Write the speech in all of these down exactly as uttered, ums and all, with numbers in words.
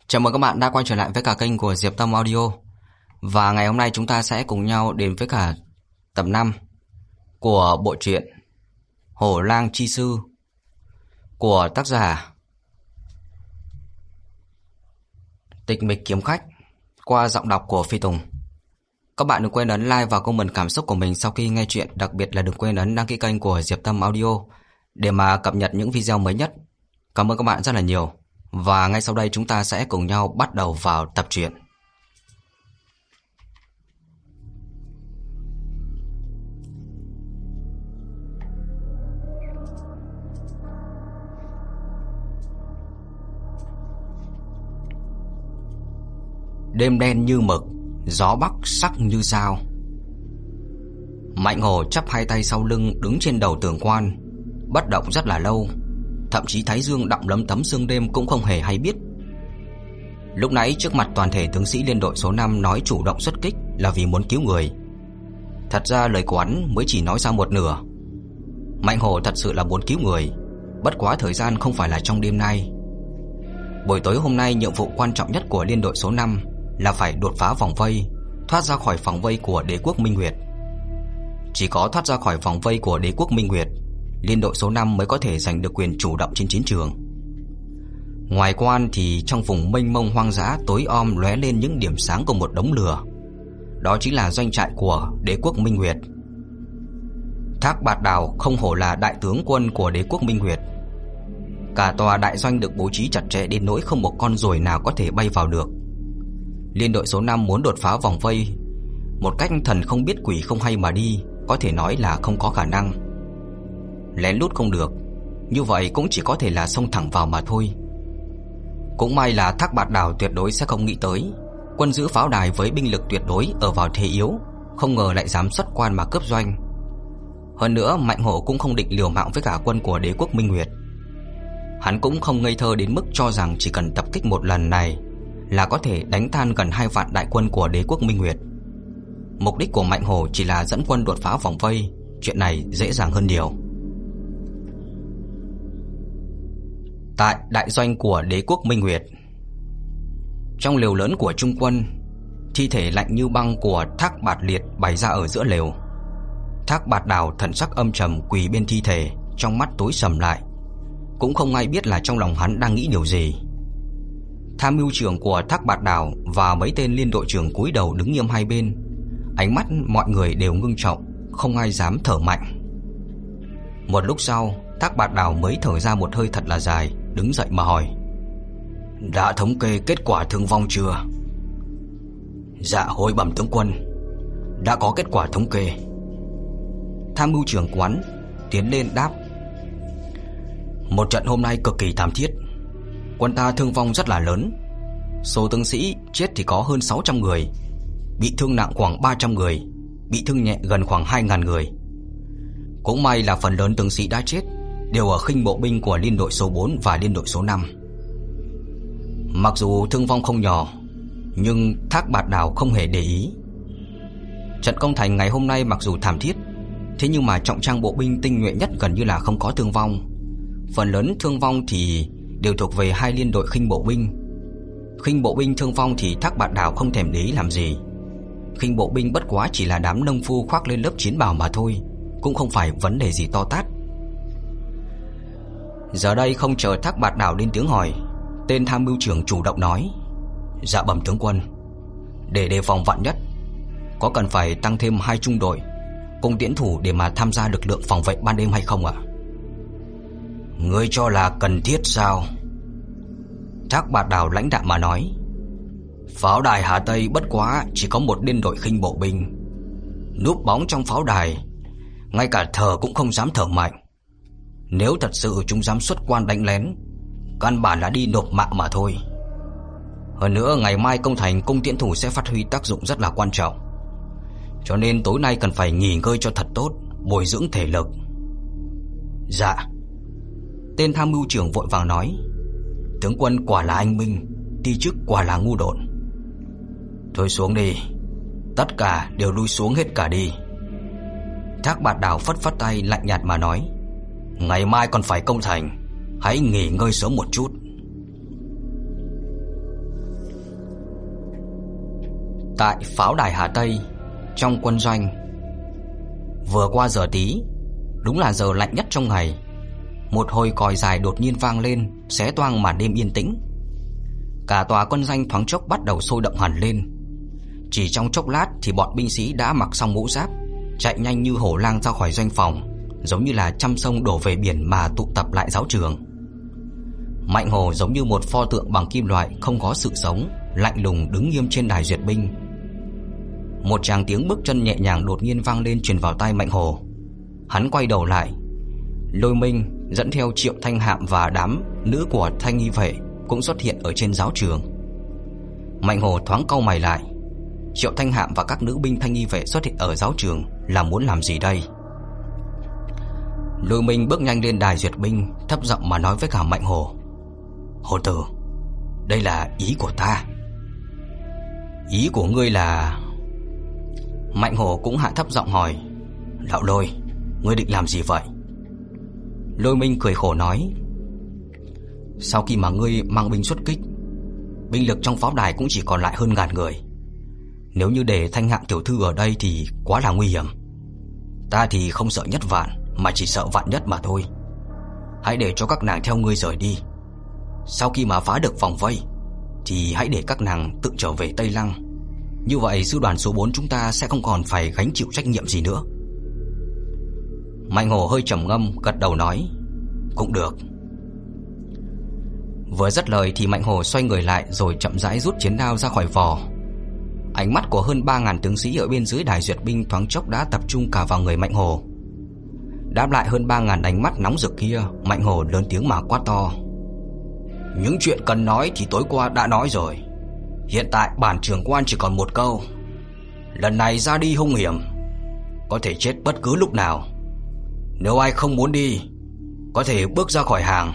Chào mừng các bạn đã quay trở lại với cả kênh của Diệp Tâm Audio. Và ngày hôm nay chúng ta sẽ cùng nhau đến với cả tập năm của bộ truyện Hổ Lang Chi Sư của tác giả Tịch Mịch Kiếm Khách qua giọng đọc của Phi Tùng. Các bạn đừng quên ấn like và comment cảm xúc của mình sau khi nghe chuyện, đặc biệt là đừng quên ấn đăng ký kênh của Diệp Tâm Audio để mà cập nhật những video mới nhất. Cảm ơn các bạn rất là nhiều. Và ngay sau đây chúng ta sẽ cùng nhau bắt đầu vào tập truyện. Đêm đen như mực, gió bắc sắc như sao. Mạnh Hổ chắp hai tay sau lưng đứng trên đầu tường quan, bất động rất là lâu. Thậm chí thái dương đọng lấm tấm sương đêm cũng không hề hay biết. Lúc nãy trước mặt toàn thể tướng sĩ liên đội số năm nói chủ động xuất kích là vì muốn cứu người. Thật ra lời của hắn mới chỉ nói ra một nửa. Mạnh Hổ thật sự là muốn cứu người, bất quá thời gian không phải là trong đêm nay. Buổi tối hôm nay nhiệm vụ quan trọng nhất của liên đội số năm là phải đột phá vòng vây, thoát ra khỏi vòng vây của đế quốc Minh Nguyệt. Chỉ có thoát ra khỏi vòng vây của đế quốc Minh Nguyệt, liên đội số năm mới có thể giành được quyền chủ động trên chiến trường. Ngoài quan thì trong vùng mênh mông hoang dã tối om lóe lên những điểm sáng của một đống lửa. Đó chính là doanh trại của đế quốc Minh Nguyệt. Thác Bạt Đào không hổ là đại tướng quân của đế quốc Minh Nguyệt. Cả tòa đại doanh được bố trí chặt chẽ đến nỗi không một con ruồi nào có thể bay vào được. Liên đội số năm muốn đột phá vòng vây một cách thần không biết quỷ không hay mà đi, có thể nói là không có khả năng. Lén lút không được, như vậy cũng chỉ có thể là xông thẳng vào mà thôi. Cũng may là Thác Bạt Đào tuyệt đối sẽ không nghĩ tới quân giữ pháo đài với binh lực tuyệt đối ở vào thế yếu, không ngờ lại dám xuất quan mà cướp doanh. Hơn nữa Mạnh Hổ cũng không định liều mạng với cả quân của đế quốc Minh Nguyệt. Hắn cũng không ngây thơ đến mức cho rằng chỉ cần tập kích một lần này là có thể đánh tan gần hai vạn đại quân của đế quốc Minh Nguyệt. Mục đích của Mạnh Hổ chỉ là dẫn quân đột phá vòng vây, chuyện này dễ dàng hơn nhiều. Tại đại doanh của đế quốc Minh Nguyệt, trong lều lớn của trung quân, thi thể lạnh như băng của Thác Bạt Liệt bày ra ở giữa lều. Thác Bạt Đào thần sắc âm trầm quỳ bên thi thể, trong mắt tối sầm lại, cũng không ai biết là trong lòng hắn đang nghĩ điều gì. Tham mưu trưởng của Thác Bạt Đào và mấy tên liên đội trưởng cúi đầu đứng nghiêm hai bên, ánh mắt mọi người đều ngưng trọng, không ai dám thở mạnh. Một lúc sau, Thác Bạt Đào mới thở ra một hơi thật là dài, đứng dậy mà hỏi: "Đã thống kê kết quả thương vong chưa?" "Dạ hồi bẩm tướng quân, đã có kết quả thống kê." Tham mưu trưởng quán tiến lên đáp: "Một trận hôm nay cực kỳ thảm thiết, quân ta thương vong rất là lớn. Số tướng sĩ chết thì có hơn sáu trăm người, bị thương nặng khoảng ba trăm người, bị thương nhẹ gần khoảng hai nghìn người. Cũng may là phần lớn tướng sĩ đã chết đều ở khinh bộ binh của liên đội số bốn và liên đội số năm. Mặc dù thương vong không nhỏ, nhưng Thác Bạt Đào không hề để ý. Trận công thành ngày hôm nay mặc dù thảm thiết, thế nhưng mà trọng trang bộ binh tinh nhuệ nhất gần như là không có thương vong. Phần lớn thương vong thì đều thuộc về hai liên đội khinh bộ binh. Khinh bộ binh thương vong thì Thác Bạt Đào không thèm để ý làm gì. Khinh bộ binh bất quá chỉ là đám nông phu khoác lên lớp chiến bào mà thôi, cũng không phải vấn đề gì to tát." Giờ đây không chờ Thác Bạt Đào lên tiếng hỏi, tên tham mưu trưởng chủ động nói: "Dạ bẩm tướng quân, để đề phòng vạn nhất, có cần phải tăng thêm hai trung đội cùng tiễn thủ để mà tham gia lực lượng phòng vệ ban đêm hay không ạ?" "Ngươi cho là cần thiết sao?" Thác Bạt Đào lãnh đạm mà nói: "Pháo đài Hà Tây bất quá chỉ có một liên đội khinh bộ binh, núp bóng trong pháo đài, ngay cả thở cũng không dám thở mạnh. Nếu thật sự chúng dám xuất quan đánh lén, căn bản là đi nộp mạng mà thôi. Hơn nữa ngày mai công thành cung tiễn thủ sẽ phát huy tác dụng rất là quan trọng, cho nên tối nay cần phải nghỉ ngơi cho thật tốt, bồi dưỡng thể lực." "Dạ." Tên tham mưu trưởng vội vàng nói: "Tướng quân quả là anh minh, ti chức quả là ngu độn. Thôi xuống đi, tất cả đều lui xuống hết cả đi." Thác Bạt Đào phất phất tay lạnh nhạt mà nói: "Ngày mai còn phải công thành, hãy nghỉ ngơi sớm một chút." Tại pháo đài Hà Tây, trong quân doanh. Vừa qua giờ tí, đúng là giờ lạnh nhất trong ngày, một hồi còi dài đột nhiên vang lên, xé toang màn đêm yên tĩnh. Cả tòa quân doanh thoáng chốc bắt đầu sôi động hẳn lên. Chỉ trong chốc lát thì bọn binh sĩ đã mặc xong mũ giáp, chạy nhanh như hổ lang ra khỏi doanh phòng, giống như là trăm sông đổ về biển mà tụ tập lại giáo trường. Mạnh Hồ giống như một pho tượng bằng kim loại không có sự sống, lạnh lùng đứng nghiêm trên đài duyệt binh. Một tràng tiếng bước chân nhẹ nhàng đột nhiên vang lên truyền vào tai Mạnh Hồ. Hắn quay đầu lại, Lôi Minh dẫn theo Triệu Thanh Hạm và đám nữ của Thanh nghi vệ cũng xuất hiện ở trên giáo trường. Mạnh Hồ thoáng cau mày lại. Triệu Thanh Hạm và các nữ binh Thanh nghi vệ xuất hiện ở giáo trường là muốn làm gì đây? Lôi Minh bước nhanh lên đài duyệt binh, thấp giọng mà nói với cả Mạnh Hồ: Hồ tử, đây là ý của ta. Ý của ngươi là... Mạnh Hồ cũng hạ thấp giọng hỏi: Lão Lôi, ngươi định làm gì vậy? Lôi Minh cười khổ nói: Sau khi mà ngươi mang binh xuất kích, binh lực trong pháo đài cũng chỉ còn lại hơn ngàn người. Nếu như để Thanh Hạm tiểu thư ở đây thì quá là nguy hiểm. Ta thì không sợ nhất vạn, mà chỉ sợ vạn nhất mà thôi. Hãy để cho các nàng theo ngươi rời đi. Sau khi mà phá được vòng vây thì hãy để các nàng tự trở về Tây Lăng. Như vậy sư đoàn số bốn chúng ta sẽ không còn phải gánh chịu trách nhiệm gì nữa. Mạnh Hồ hơi trầm ngâm, gật đầu nói: Cũng được. Vừa dứt lời thì Mạnh Hồ xoay người lại rồi chậm rãi rút chiến đao ra khỏi vỏ. Ánh mắt của hơn ba ngàn tướng sĩ ở bên dưới đài duyệt binh thoáng chốc đã tập trung cả vào người Mạnh Hồ. Đáp lại hơn ba ngàn ánh mắt nóng rực kia, Mạnh Hồ lớn tiếng mà quát to: Những chuyện cần nói thì tối qua đã nói rồi. Hiện tại bản trưởng quan chỉ còn một câu: lần này ra đi hung hiểm, có thể chết bất cứ lúc nào. Nếu ai không muốn đi, có thể bước ra khỏi hàng.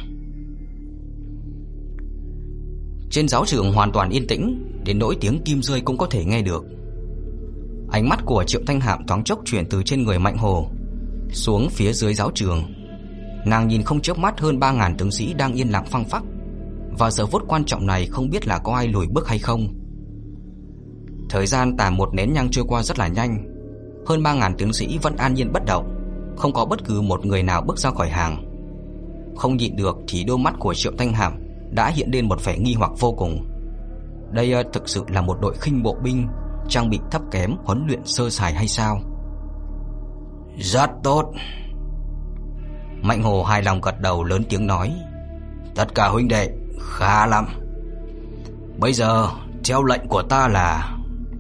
Trên giáo trường hoàn toàn yên tĩnh, đến nỗi tiếng kim rơi cũng có thể nghe được. Ánh mắt của Triệu Thanh Hạm thoáng chốc chuyển từ trên người Mạnh Hồ xuống phía dưới giáo trường. Nàng nhìn không chớp mắt hơn ba ngàn tướng sĩ đang yên lặng phăng phắc. Vào giờ phút quan trọng này không biết là có ai lùi bước hay không. Thời gian tà một nén nhang trôi qua rất là nhanh. Hơn ba ngàn tướng sĩ vẫn an nhiên bất động, không có bất cứ một người nào bước ra khỏi hàng. Không nhịn được thì đôi mắt của Triệu Thanh Hạm đã hiện lên một vẻ nghi hoặc vô cùng. Đây thực sự là một đội khinh bộ binh trang bị thấp kém, huấn luyện sơ sài hay sao? Rất tốt. Mạnh Hồ hài lòng gật đầu, lớn tiếng nói: Tất cả huynh đệ khá lắm. Bây giờ theo lệnh của ta là...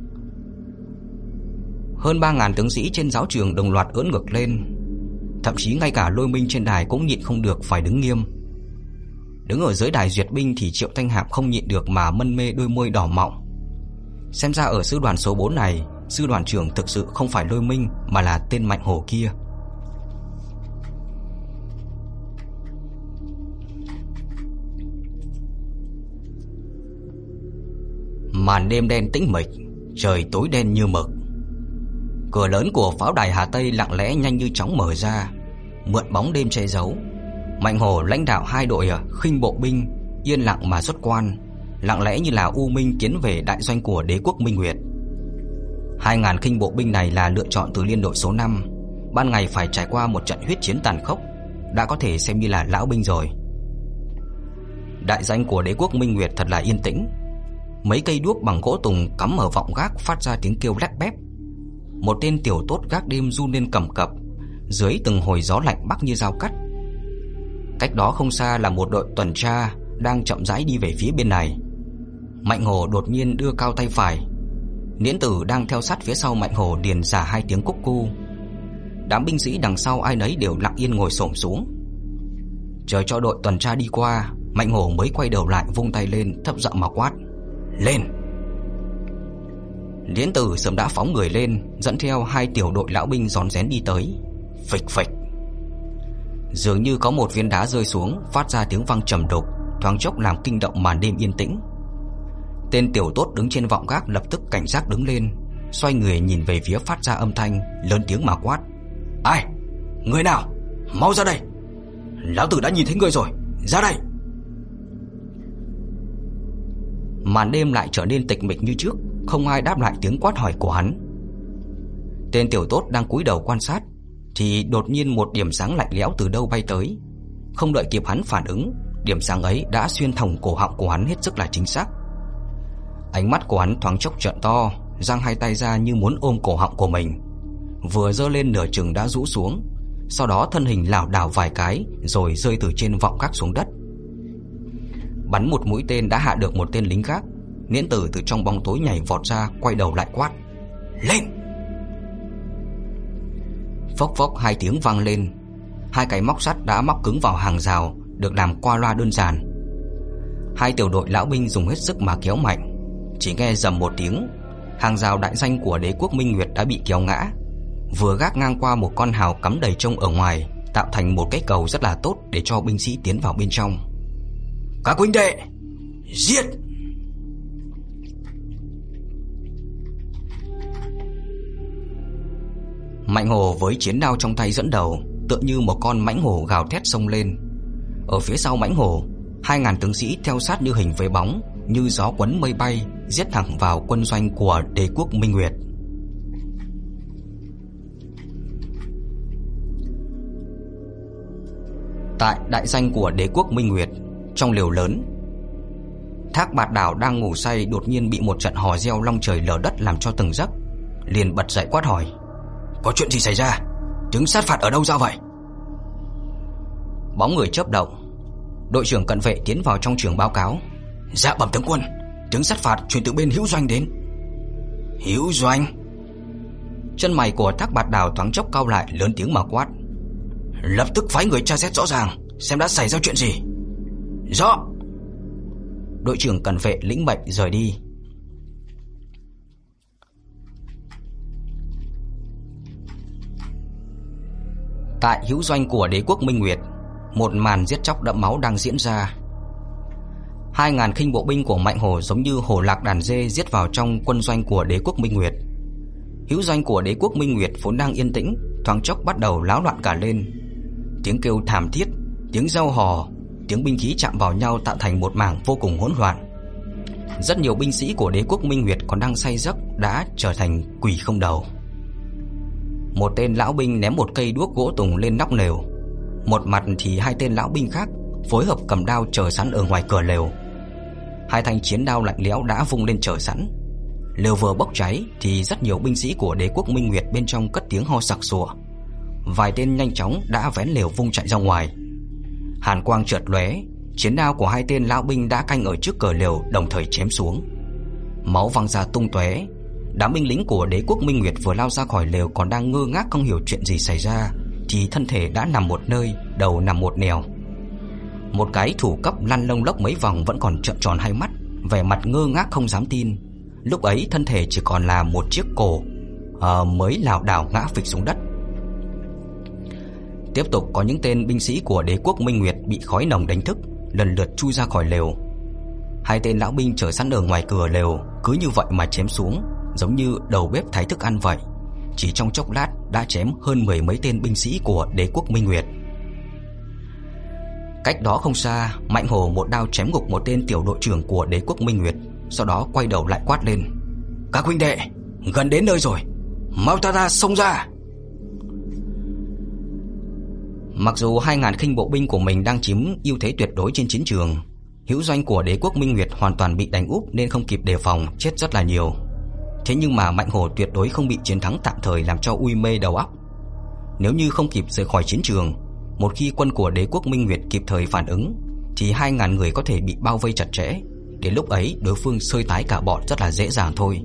Hơn ba ngàn tướng sĩ trên giáo trường đồng loạt ưỡn ngực lên. Thậm chí ngay cả Lôi Minh trên đài cũng nhịn không được phải đứng nghiêm. Đứng ở dưới đài duyệt binh thì Triệu Thanh Hạp không nhịn được mà mân mê đôi môi đỏ mọng. Xem ra ở sư đoàn số bốn này, sư đoàn trưởng thực sự không phải Lôi Minh mà là tên Mạnh Hồ kia. Màn đêm đen tĩnh mịch, trời tối đen như mực. Cửa lớn của pháo đài Hà Tây lặng lẽ nhanh như chóng mở ra, mượn bóng đêm che giấu. Mạnh Hồ lãnh đạo hai đội khinh bộ binh yên lặng mà xuất quan, lặng lẽ như là u minh tiến về đại doanh của đế quốc Minh Nguyệt. Hai ngàn khinh bộ binh này là lựa chọn từ liên đội số năm. Ban ngày phải trải qua một trận huyết chiến tàn khốc, đã có thể xem như là lão binh rồi. Đại doanh của đế quốc Minh Nguyệt thật là yên tĩnh. Mấy cây đuốc bằng gỗ tùng cắm ở vọng gác phát ra tiếng kêu lép bép. Một tên tiểu tốt gác đêm run lên cầm cập dưới từng hồi gió lạnh bắc như dao cắt. Cách đó không xa là một đội tuần tra đang chậm rãi đi về phía bên này. Mạnh Hồ đột nhiên đưa cao tay phải. Niễn Tử đang theo sát phía sau Mạnh Hồ điền giả hai tiếng cúc cu. Đám binh sĩ đằng sau ai nấy đều lặng yên ngồi xổm xuống. Chờ cho đội tuần tra đi qua, Mạnh Hồ mới quay đầu lại vung tay lên, thấp giọng mà quát: Lên! Niễn Tử sớm đã phóng người lên, dẫn theo hai tiểu đội lão binh rón rén đi tới. Phịch phịch. Dường như có một viên đá rơi xuống, phát ra tiếng vang trầm đục, thoáng chốc làm kinh động màn đêm yên tĩnh. Tên tiểu tốt đứng trên vọng gác lập tức cảnh giác đứng lên, xoay người nhìn về phía phát ra âm thanh, lớn tiếng mà quát: Ai? Người nào? Mau ra đây! Lão tử đã nhìn thấy người rồi, ra đây! Màn đêm lại trở nên tịch mịch như trước, không ai đáp lại tiếng quát hỏi của hắn. Tên tiểu tốt đang cúi đầu quan sát thì đột nhiên một điểm sáng lạnh lẽo từ đâu bay tới. Không đợi kịp hắn phản ứng, điểm sáng ấy đã xuyên thủng cổ họng của hắn hết sức là chính xác. Ánh mắt của hắn thoáng chốc trợn to, giang hai tay ra như muốn ôm cổ họng của mình. Vừa giơ lên nửa chừng đã rũ xuống, sau đó thân hình lảo đảo vài cái rồi rơi từ trên vọng gác xuống đất. Bắn một mũi tên đã hạ được một tên lính gác. Niễn Tử từ trong bóng tối nhảy vọt ra, quay đầu lại quát: "Lên!" Phốc phốc hai tiếng vang lên. Hai cái móc sắt đã móc cứng vào hàng rào, được làm qua loa đơn giản. Hai tiểu đội lão binh dùng hết sức mà kéo mạnh. Chỉ nghe rầm một tiếng, hàng rào đại danh của Đế quốc Minh Nguyệt đã bị kéo ngã. Vừa gác ngang qua một con hào cắm đầy trông ở ngoài, tạo thành một cái cầu rất là tốt để cho binh sĩ tiến vào bên trong. "Các huynh đệ, giết!" Mạnh Hổ với chiến đao trong tay dẫn đầu, tựa như một con mãnh hổ gào thét xông lên. Ở phía sau mãnh hổ, hai ngàn tướng sĩ theo sát như hình với bóng, như gió quấn mây bay, giết thẳng vào quân doanh của Đế quốc Minh Nguyệt. Tại đại danh của Đế quốc Minh Nguyệt, trong lều lớn, Thác Bạt Đảo đang ngủ say đột nhiên bị một trận hò reo long trời lở đất làm cho tỉnh giấc, liền bật dậy quát hỏi: "Có chuyện gì xảy ra? Tướng sát phạt ở đâu ra vậy?" Bóng người chớp động, đội trưởng cận vệ tiến vào trong trường báo cáo: "Dạ bẩm tướng quân, tướng sát phạt chuyển từ bên Hữu Doanh đến." "Hữu Doanh?" Chân mày của Thác Bạt Đảo thoáng chốc cau lại, lớn tiếng mà quát: "Lập tức phái người tra xét rõ ràng, xem đã xảy ra chuyện gì." "Rõ." Đội trưởng cận vệ lĩnh mệnh rời đi. Tại Hữu Doanh của Đế quốc Minh Nguyệt, một màn giết chóc đẫm máu đang diễn ra. Hai ngàn khinh bộ binh của Mạnh Hổ giống như hổ lạc đàn dê giết vào trong quân doanh của Đế quốc Minh Nguyệt. Hữu Doanh của Đế quốc Minh Nguyệt vốn đang yên tĩnh, thoáng chốc bắt đầu náo loạn cả lên. Tiếng kêu thảm thiết, tiếng reo hò, tiếng binh khí chạm vào nhau tạo thành một mảng vô cùng hỗn loạn. Rất nhiều binh sĩ của Đế quốc Minh Nguyệt còn đang say giấc đã trở thành quỷ không đầu. Một tên lão binh ném một cây đuốc gỗ tùng lên nóc lều, một mặt thì hai tên lão binh khác phối hợp cầm đao chờ sẵn ở ngoài cửa lều. Hai thanh chiến đao lạnh lẽo đã vung lên chờ sẵn. Lều vừa bốc cháy thì rất nhiều binh sĩ của Đế quốc Minh Nguyệt bên trong cất tiếng ho sặc sụa. Vài tên nhanh chóng đã vén lều vung chạy ra ngoài. Hàn quang chợt lóe, chiến đao của hai tên lão binh đã canh ở trước cửa lều đồng thời chém xuống. Máu văng ra tung tóe. Đám binh lính của Đế quốc Minh Nguyệt vừa lao ra khỏi lều còn đang ngơ ngác không hiểu chuyện gì xảy ra thì thân thể đã nằm một nơi, đầu nằm một nẻo. Một cái thủ cấp lăn lông lốc mấy vòng vẫn còn trợn tròn hai mắt, vẻ mặt ngơ ngác không dám tin. Lúc ấy thân thể chỉ còn là một chiếc cổ à, mới lảo đảo ngã phịch xuống đất. Tiếp tục có những tên binh sĩ của Đế quốc Minh Nguyệt bị khói nồng đánh thức, lần lượt chui ra khỏi lều. Hai tên lão binh chờ sẵn ở ngoài cửa lều cứ như vậy mà chém xuống, giống như đầu bếp thái thức ăn vậy. Chỉ trong chốc lát đã chém hơn mười mấy tên binh sĩ của Đế quốc Minh Nguyệt. Cách đó không xa, Mạnh Hổ một đao chém gục một tên tiểu đội trưởng của Đế quốc Minh Nguyệt, sau đó quay đầu lại quát lên: "Các huynh đệ, gần đến nơi rồi, mau ta ra xông ra!" Mặc dù hai ngàn khinh bộ binh của mình đang chiếm ưu thế tuyệt đối trên chiến trường, Hữu Doanh của Đế quốc Minh Nguyệt hoàn toàn bị đánh úp nên không kịp đề phòng, chết rất là nhiều. Thế nhưng mà Mạnh Hổ tuyệt đối không bị chiến thắng tạm thời làm cho uy mê đầu óc. Nếu như không kịp rời khỏi chiến trường, một khi quân của Đế quốc Minh Nguyệt kịp thời phản ứng thì hai ngàn người có thể bị bao vây chặt chẽ. Đến lúc ấy đối phương sơi tái cả bọn rất là dễ dàng thôi.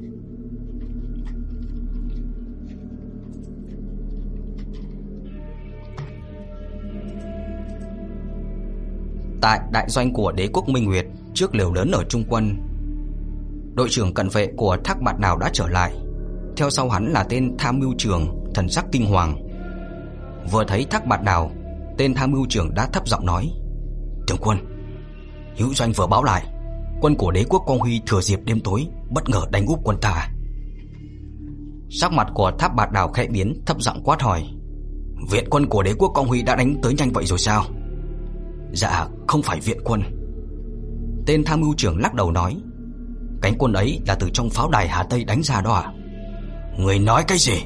Tại đại doanh của Đế quốc Minh Nguyệt, trước lều lớn ở trung quân, đội trưởng cận vệ của Thác Bạt Đảo đã trở lại. Theo sau hắn là tên tham mưu trưởng, thần sắc kinh hoàng. Vừa thấy Thác Bạt Đảo, tên tham mưu trưởng đã thấp giọng nói: "Tướng quân, Hữu Doanh vừa báo lại, quân của Đế quốc Quang Huy thừa dịp đêm tối bất ngờ đánh úp quân ta." Sắc mặt của Thác Bạt Đảo khẽ biến, thấp giọng quát hỏi: "Viện quân của Đế quốc Quang Huy đã đánh tới nhanh vậy rồi sao?" "Dạ, không phải viện quân." Tên tham mưu trưởng lắc đầu nói: Cánh quân ấy là từ trong pháo đài Hà Tây đánh ra đó à? Người nói cái gì?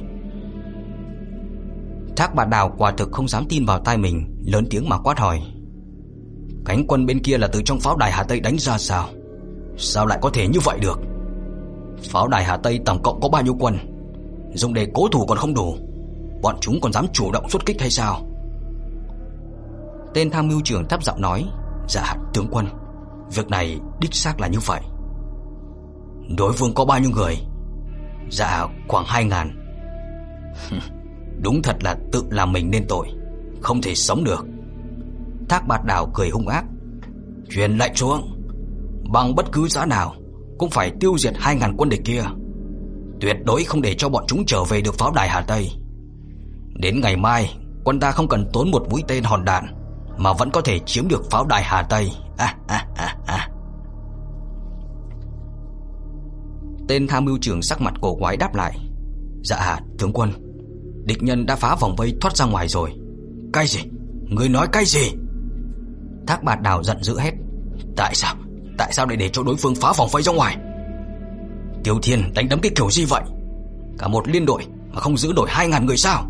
Thác Bạt Đào quả thực không dám tin vào tai mình, lớn tiếng mà quát hỏi. Cánh quân bên kia là từ trong pháo đài Hà Tây đánh ra sao? Sao lại có thể như vậy được? Pháo đài Hà Tây tổng cộng có bao nhiêu quân? Dùng để cố thủ còn không đủ, bọn chúng còn dám chủ động xuất kích hay sao? Tên tham mưu trưởng thấp giọng nói. Dạ tướng quân, việc này đích xác là như vậy. Đối phương có bao nhiêu người? Dạ khoảng hai ngàn. Đúng thật là tự làm mình nên tội, không thể sống được. Thác Bạt Đào cười hung ác. Truyền lệnh xuống, bằng bất cứ giá nào cũng phải tiêu diệt hai ngàn quân địch kia. Tuyệt đối không để cho bọn chúng trở về được pháo đài Hà Tây. Đến ngày mai, quân ta không cần tốn một mũi tên hòn đạn mà vẫn có thể chiếm được pháo đài Hà Tây. À, à, à, à. Tên tham mưu trưởng sắc mặt cổ quái đáp lại. Dạ tướng quân, địch nhân đã phá vòng vây thoát ra ngoài rồi. Cái gì? Ngươi nói cái gì? Thác Bạt Đào giận dữ hét. Tại sao? Tại sao lại để cho đối phương phá vòng vây ra ngoài? Tiêu Thiên đánh đấm cái kiểu gì vậy? Cả một liên đội mà không giữ nổi hai ngàn người sao?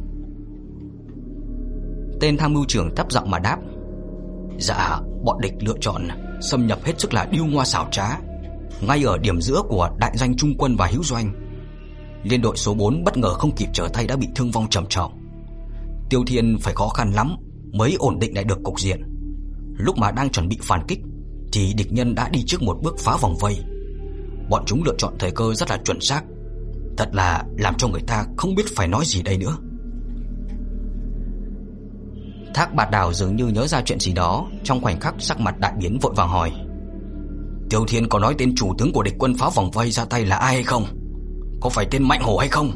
Tên tham mưu trưởng thấp giọng mà đáp. Dạ, bọn địch lựa chọn xâm nhập hết sức là điêu ngoa xảo trá, ngay ở điểm giữa của đại doanh trung quân và hữu doanh. Liên đội số bốn bất ngờ không kịp trở tay đã bị thương vong trầm trọng. Tiêu Thiên phải khó khăn lắm mới ổn định lại được cục diện. Lúc mà đang chuẩn bị phản kích thì địch nhân đã đi trước một bước phá vòng vây. Bọn chúng lựa chọn thời cơ rất là chuẩn xác, thật là làm cho người ta không biết phải nói gì đây nữa. Thác Bạt Đào dường như nhớ ra chuyện gì đó, trong khoảnh khắc sắc mặt đại biến vội vàng hỏi. Tiêu Thiên có nói tên chủ tướng của địch quân phá vòng vây ra tay là ai hay không? Có phải tên Mạnh Hổ hay không?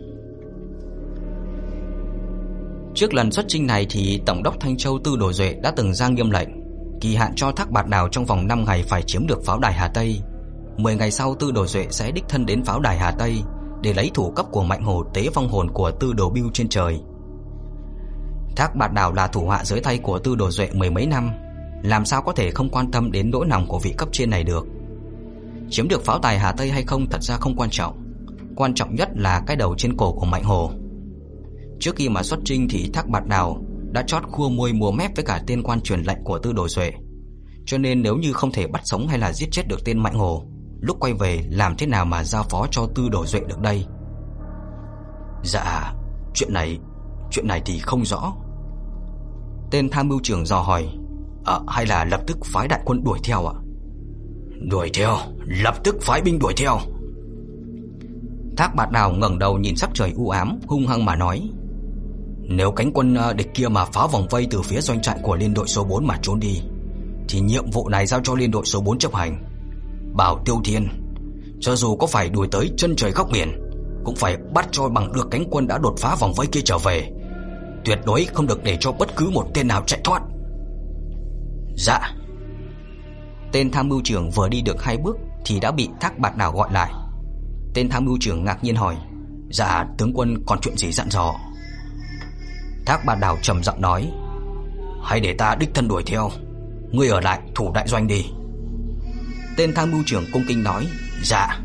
Trước lần xuất chinh này thì Tổng đốc Thanh Châu Tư Đồ Duệ đã từng ra nghiêm lệnh kỳ hạn cho Thác Bạt Đào trong vòng năm ngày phải chiếm được pháo đài Hà Tây. Mười ngày sau Tư Đồ Duệ sẽ đích thân đến pháo đài Hà Tây để lấy thủ cấp của Mạnh Hổ tế vong hồn của Tư Đồ Bưu trên trời. Thác Bạt Đào là thủ hạ dưới tay của Tư Đồ Duệ mười mấy năm, làm sao có thể không quan tâm đến nỗi lòng của vị cấp trên này được. Chiếm được pháo đài Hà Tây hay không thật ra không quan trọng, quan trọng nhất là cái đầu trên cổ của Mạnh Hổ. Trước khi mà xuất chinh thì Thác Bạt Đào đã chót khua môi múa mép với cả tên quan truyền lệnh của Tư Đồ Duệ, cho nên nếu như không thể bắt sống hay là giết chết được tên Mạnh Hổ, lúc quay về làm thế nào mà giao phó cho Tư Đồ Duệ được đây? Dạ, chuyện này, chuyện này thì không rõ. Tên tham mưu trưởng dò hỏi. À, hay là lập tức phái đại quân đuổi theo ạ? Đuổi theo, lập tức phái binh đuổi theo. Thác Bạt Đào ngẩng đầu nhìn sắc trời u ám, hung hăng mà nói. Nếu cánh quân địch kia mà phá vòng vây từ phía doanh trại của liên đội số bốn mà trốn đi, thì nhiệm vụ này giao cho liên đội số bốn chấp hành. Bảo Tiêu Thiên, cho dù có phải đuổi tới chân trời góc biển, cũng phải bắt cho bằng được cánh quân đã đột phá vòng vây kia trở về. Tuyệt đối không được để cho bất cứ một tên nào chạy thoát. Dạ. Tên tham mưu trưởng vừa đi được hai bước thì đã bị Thác Bạt Đào gọi lại. Tên tham mưu trưởng ngạc nhiên hỏi. Dạ tướng quân còn chuyện gì dặn dò? Thác Bạt Đào trầm giọng nói. Hãy để ta đích thân đuổi theo, ngươi ở lại thủ đại doanh đi. Tên tham mưu trưởng cung kính nói. Dạ.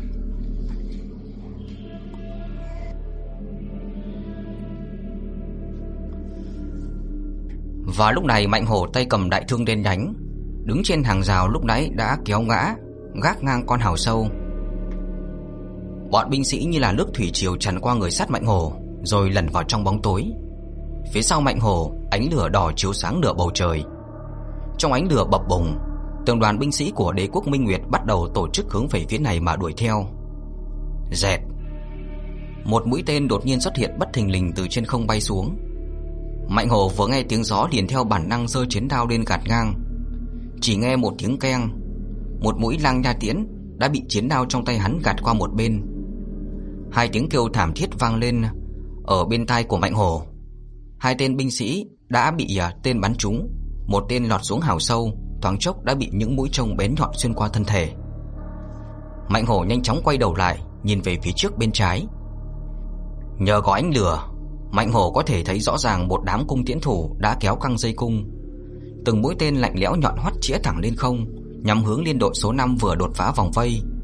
Và lúc này Mạnh Hổ tay cầm đại thương đen nhánh, đứng trên hàng rào lúc nãy đã kéo ngã, gác ngang con hào sâu. Bọn binh sĩ như là nước thủy triều tràn qua người sát Mạnh Hổ, rồi lẩn vào trong bóng tối. Phía sau Mạnh Hổ, ánh lửa đỏ chiếu sáng nửa bầu trời. Trong ánh lửa bập bùng, từng đoàn binh sĩ của đế quốc Minh Nguyệt bắt đầu tổ chức hướng về phía này mà đuổi theo. Rẹt, một mũi tên đột nhiên xuất hiện bất thình lình từ trên không bay xuống. Mạnh Hổ vừa nghe tiếng gió liền theo bản năng giơ chiến đao lên gạt ngang. Chỉ nghe một tiếng keng, một mũi lang nha tiễn đã bị chiến đao trong tay hắn gạt qua một bên. Hai tiếng kêu thảm thiết vang lên ở bên tai của Mạnh Hổ. Hai tên binh sĩ đã bị tên bắn trúng, một tên lọt xuống hào sâu, thoáng chốc đã bị những mũi trông bén nhọn xuyên qua thân thể. Mạnh Hổ nhanh chóng quay đầu lại, nhìn về phía trước bên trái. Nhờ có ánh lửa, Mạnh Hổ có thể thấy rõ ràng một đám cung tiễn thủ đã kéo căng dây cung. Từng mũi tên lạnh lẽo nhọn hoắt chĩa thẳng lên không, nhắm hướng liên đội số năm vừa đột phá vòng vây,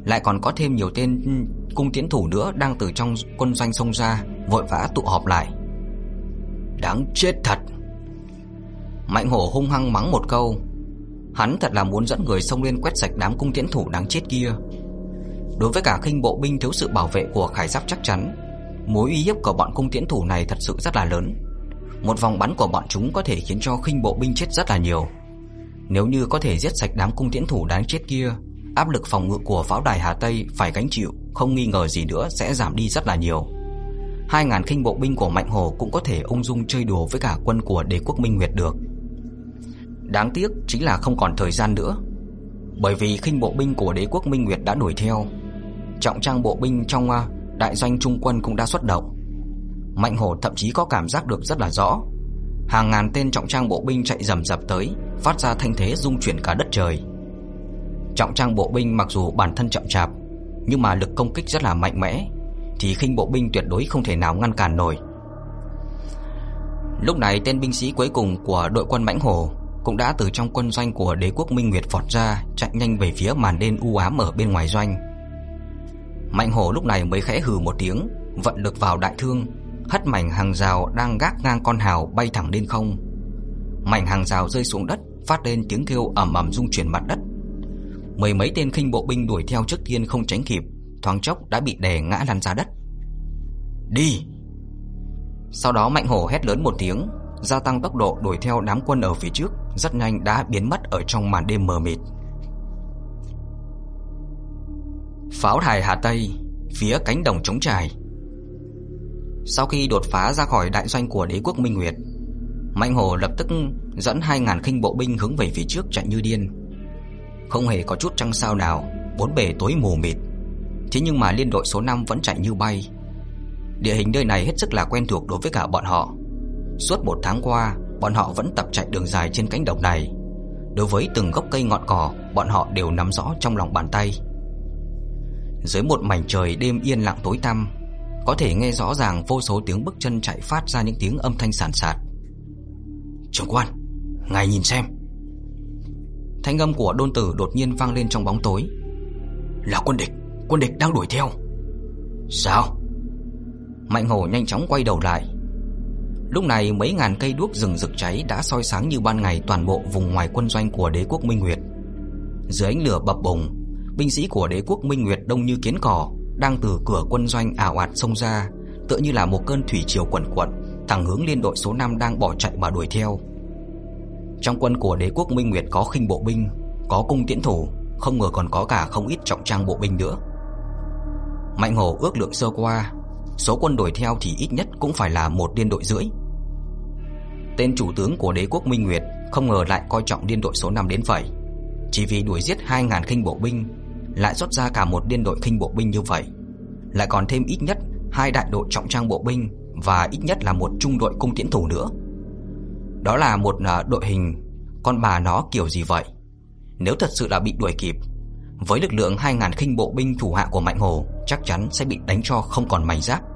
lại còn có thêm nhiều tên cung tiễn thủ nữa đang từ trong quân doanh xông ra, vội vã tụ họp lại. Đáng chết thật! Mạnh Hổ hung hăng mắng một câu. Hắn thật là muốn dẫn người xông lên quét sạch đám cung tiễn thủ đáng chết kia. Đối với cả khinh bộ binh thiếu sự bảo vệ của khải giáp chắc chắn, mối uy hiếp của bọn cung tiễn thủ này thật sự rất là lớn. Một vòng bắn của bọn chúng có thể khiến cho khinh bộ binh chết rất là nhiều. Nếu như có thể giết sạch đám cung tiễn thủ đáng chết kia, áp lực phòng ngự của pháo đài Hà Tây phải gánh chịu không nghi ngờ gì nữa sẽ giảm đi rất là nhiều. Hai ngàn khinh bộ binh của Mạnh Hổ cũng có thể ung dung chơi đùa với cả quân của Đế quốc Minh Nguyệt được. Đáng tiếc chính là không còn thời gian nữa, bởi vì khinh bộ binh của Đế quốc Minh Nguyệt đã đuổi theo. Trọng trang bộ binh trong đại doanh trung quân cũng đã xuất động. Mạnh Hổ thậm chí có cảm giác được rất là rõ, hàng ngàn tên trọng trang bộ binh chạy rầm rập tới, phát ra thanh thế rung chuyển cả đất trời. Trọng trang bộ binh mặc dù bản thân chậm chạp, nhưng mà lực công kích rất là mạnh mẽ, thì khinh bộ binh tuyệt đối không thể nào ngăn cản nổi. Lúc này tên binh sĩ cuối cùng của đội quân Mãnh Hổ cũng đã từ trong quân doanh của Đế quốc Minh Nguyệt vọt ra, chạy nhanh về phía màn đêm u ám ở bên ngoài doanh. Mạnh Hổ lúc này mới khẽ hừ một tiếng, vận lực vào đại thương, hất mảnh hàng rào đang gác ngang con hào bay thẳng lên không. Mảnh hàng rào rơi xuống đất, phát lên tiếng kêu ầm ầm rung chuyển mặt đất. Mười mấy tên khinh bộ binh đuổi theo trước tiên không tránh kịp, thoáng chốc đã bị đè ngã lăn ra đất. Đi! Sau đó Mạnh Hổ hét lớn một tiếng, gia tăng tốc độ đuổi theo đám quân ở phía trước, rất nhanh đã biến mất ở trong màn đêm mờ mịt. Pháo đài Hà Tây, phía cánh đồng trống trải. Sau khi đột phá ra khỏi đại doanh của Đế quốc Minh Nguyệt, Mạnh Hổ lập tức dẫn hai ngàn khinh bộ binh hướng về phía trước chạy như điên. Không hề có chút trăng sao nào, bốn bề tối mù mịt. Thế nhưng mà liên đội số năm vẫn chạy như bay. Địa hình nơi này hết sức là quen thuộc đối với cả bọn họ. Suốt một tháng qua, bọn họ vẫn tập chạy đường dài trên cánh đồng này. Đối với từng gốc cây ngọn cỏ, bọn họ đều nắm rõ trong lòng bàn tay. Dưới một mảnh trời đêm yên lặng tối tăm, có thể nghe rõ ràng vô số tiếng bước chân chạy phát ra những tiếng âm thanh sàn sạt. Trưởng quan, ngài nhìn xem. Thanh âm của Đôn Tử đột nhiên vang lên trong bóng tối. Là quân địch, quân địch đang đuổi theo. Sao? Mạnh Hổ nhanh chóng quay đầu lại. Lúc này mấy ngàn cây đuốc rừng rực cháy đã soi sáng như ban ngày toàn bộ vùng ngoài quân doanh của Đế quốc Minh Nguyệt. Dưới ánh lửa bập bùng, binh sĩ của Đế quốc Minh Nguyệt đông như kiến cỏ, đang từ cửa quân doanh ào ạt xông ra, tựa như là một cơn thủy triều quần quật, thẳng hướng liên đội số năm đang bỏ chạy mà đuổi theo. Trong quân của Đế quốc Minh Nguyệt có khinh bộ binh, có cung tiễn thủ, không ngờ còn có cả không ít trọng trang bộ binh nữa. Mạnh Hổ ước lượng sơ qua, số quân đuổi theo thì ít nhất cũng phải là một liên đội rưỡi. Tên chủ tướng của Đế quốc Minh Nguyệt không ngờ lại coi trọng liên đội số năm đến vậy. Chỉ vì đuổi giết hai ngàn khinh bộ binh, lại xuất ra cả một liên đội khinh bộ binh như vậy, lại còn thêm ít nhất hai đại đội trọng trang bộ binh và ít nhất là một trung đội cung tiễn thủ nữa. Đó là một đội hình con bà nó kiểu gì vậy? Nếu thật sự là bị đuổi kịp, với lực lượng hai ngàn khinh bộ binh thủ hạ của Mạnh Hổ, chắc chắn sẽ bị đánh cho không còn mảnh giáp.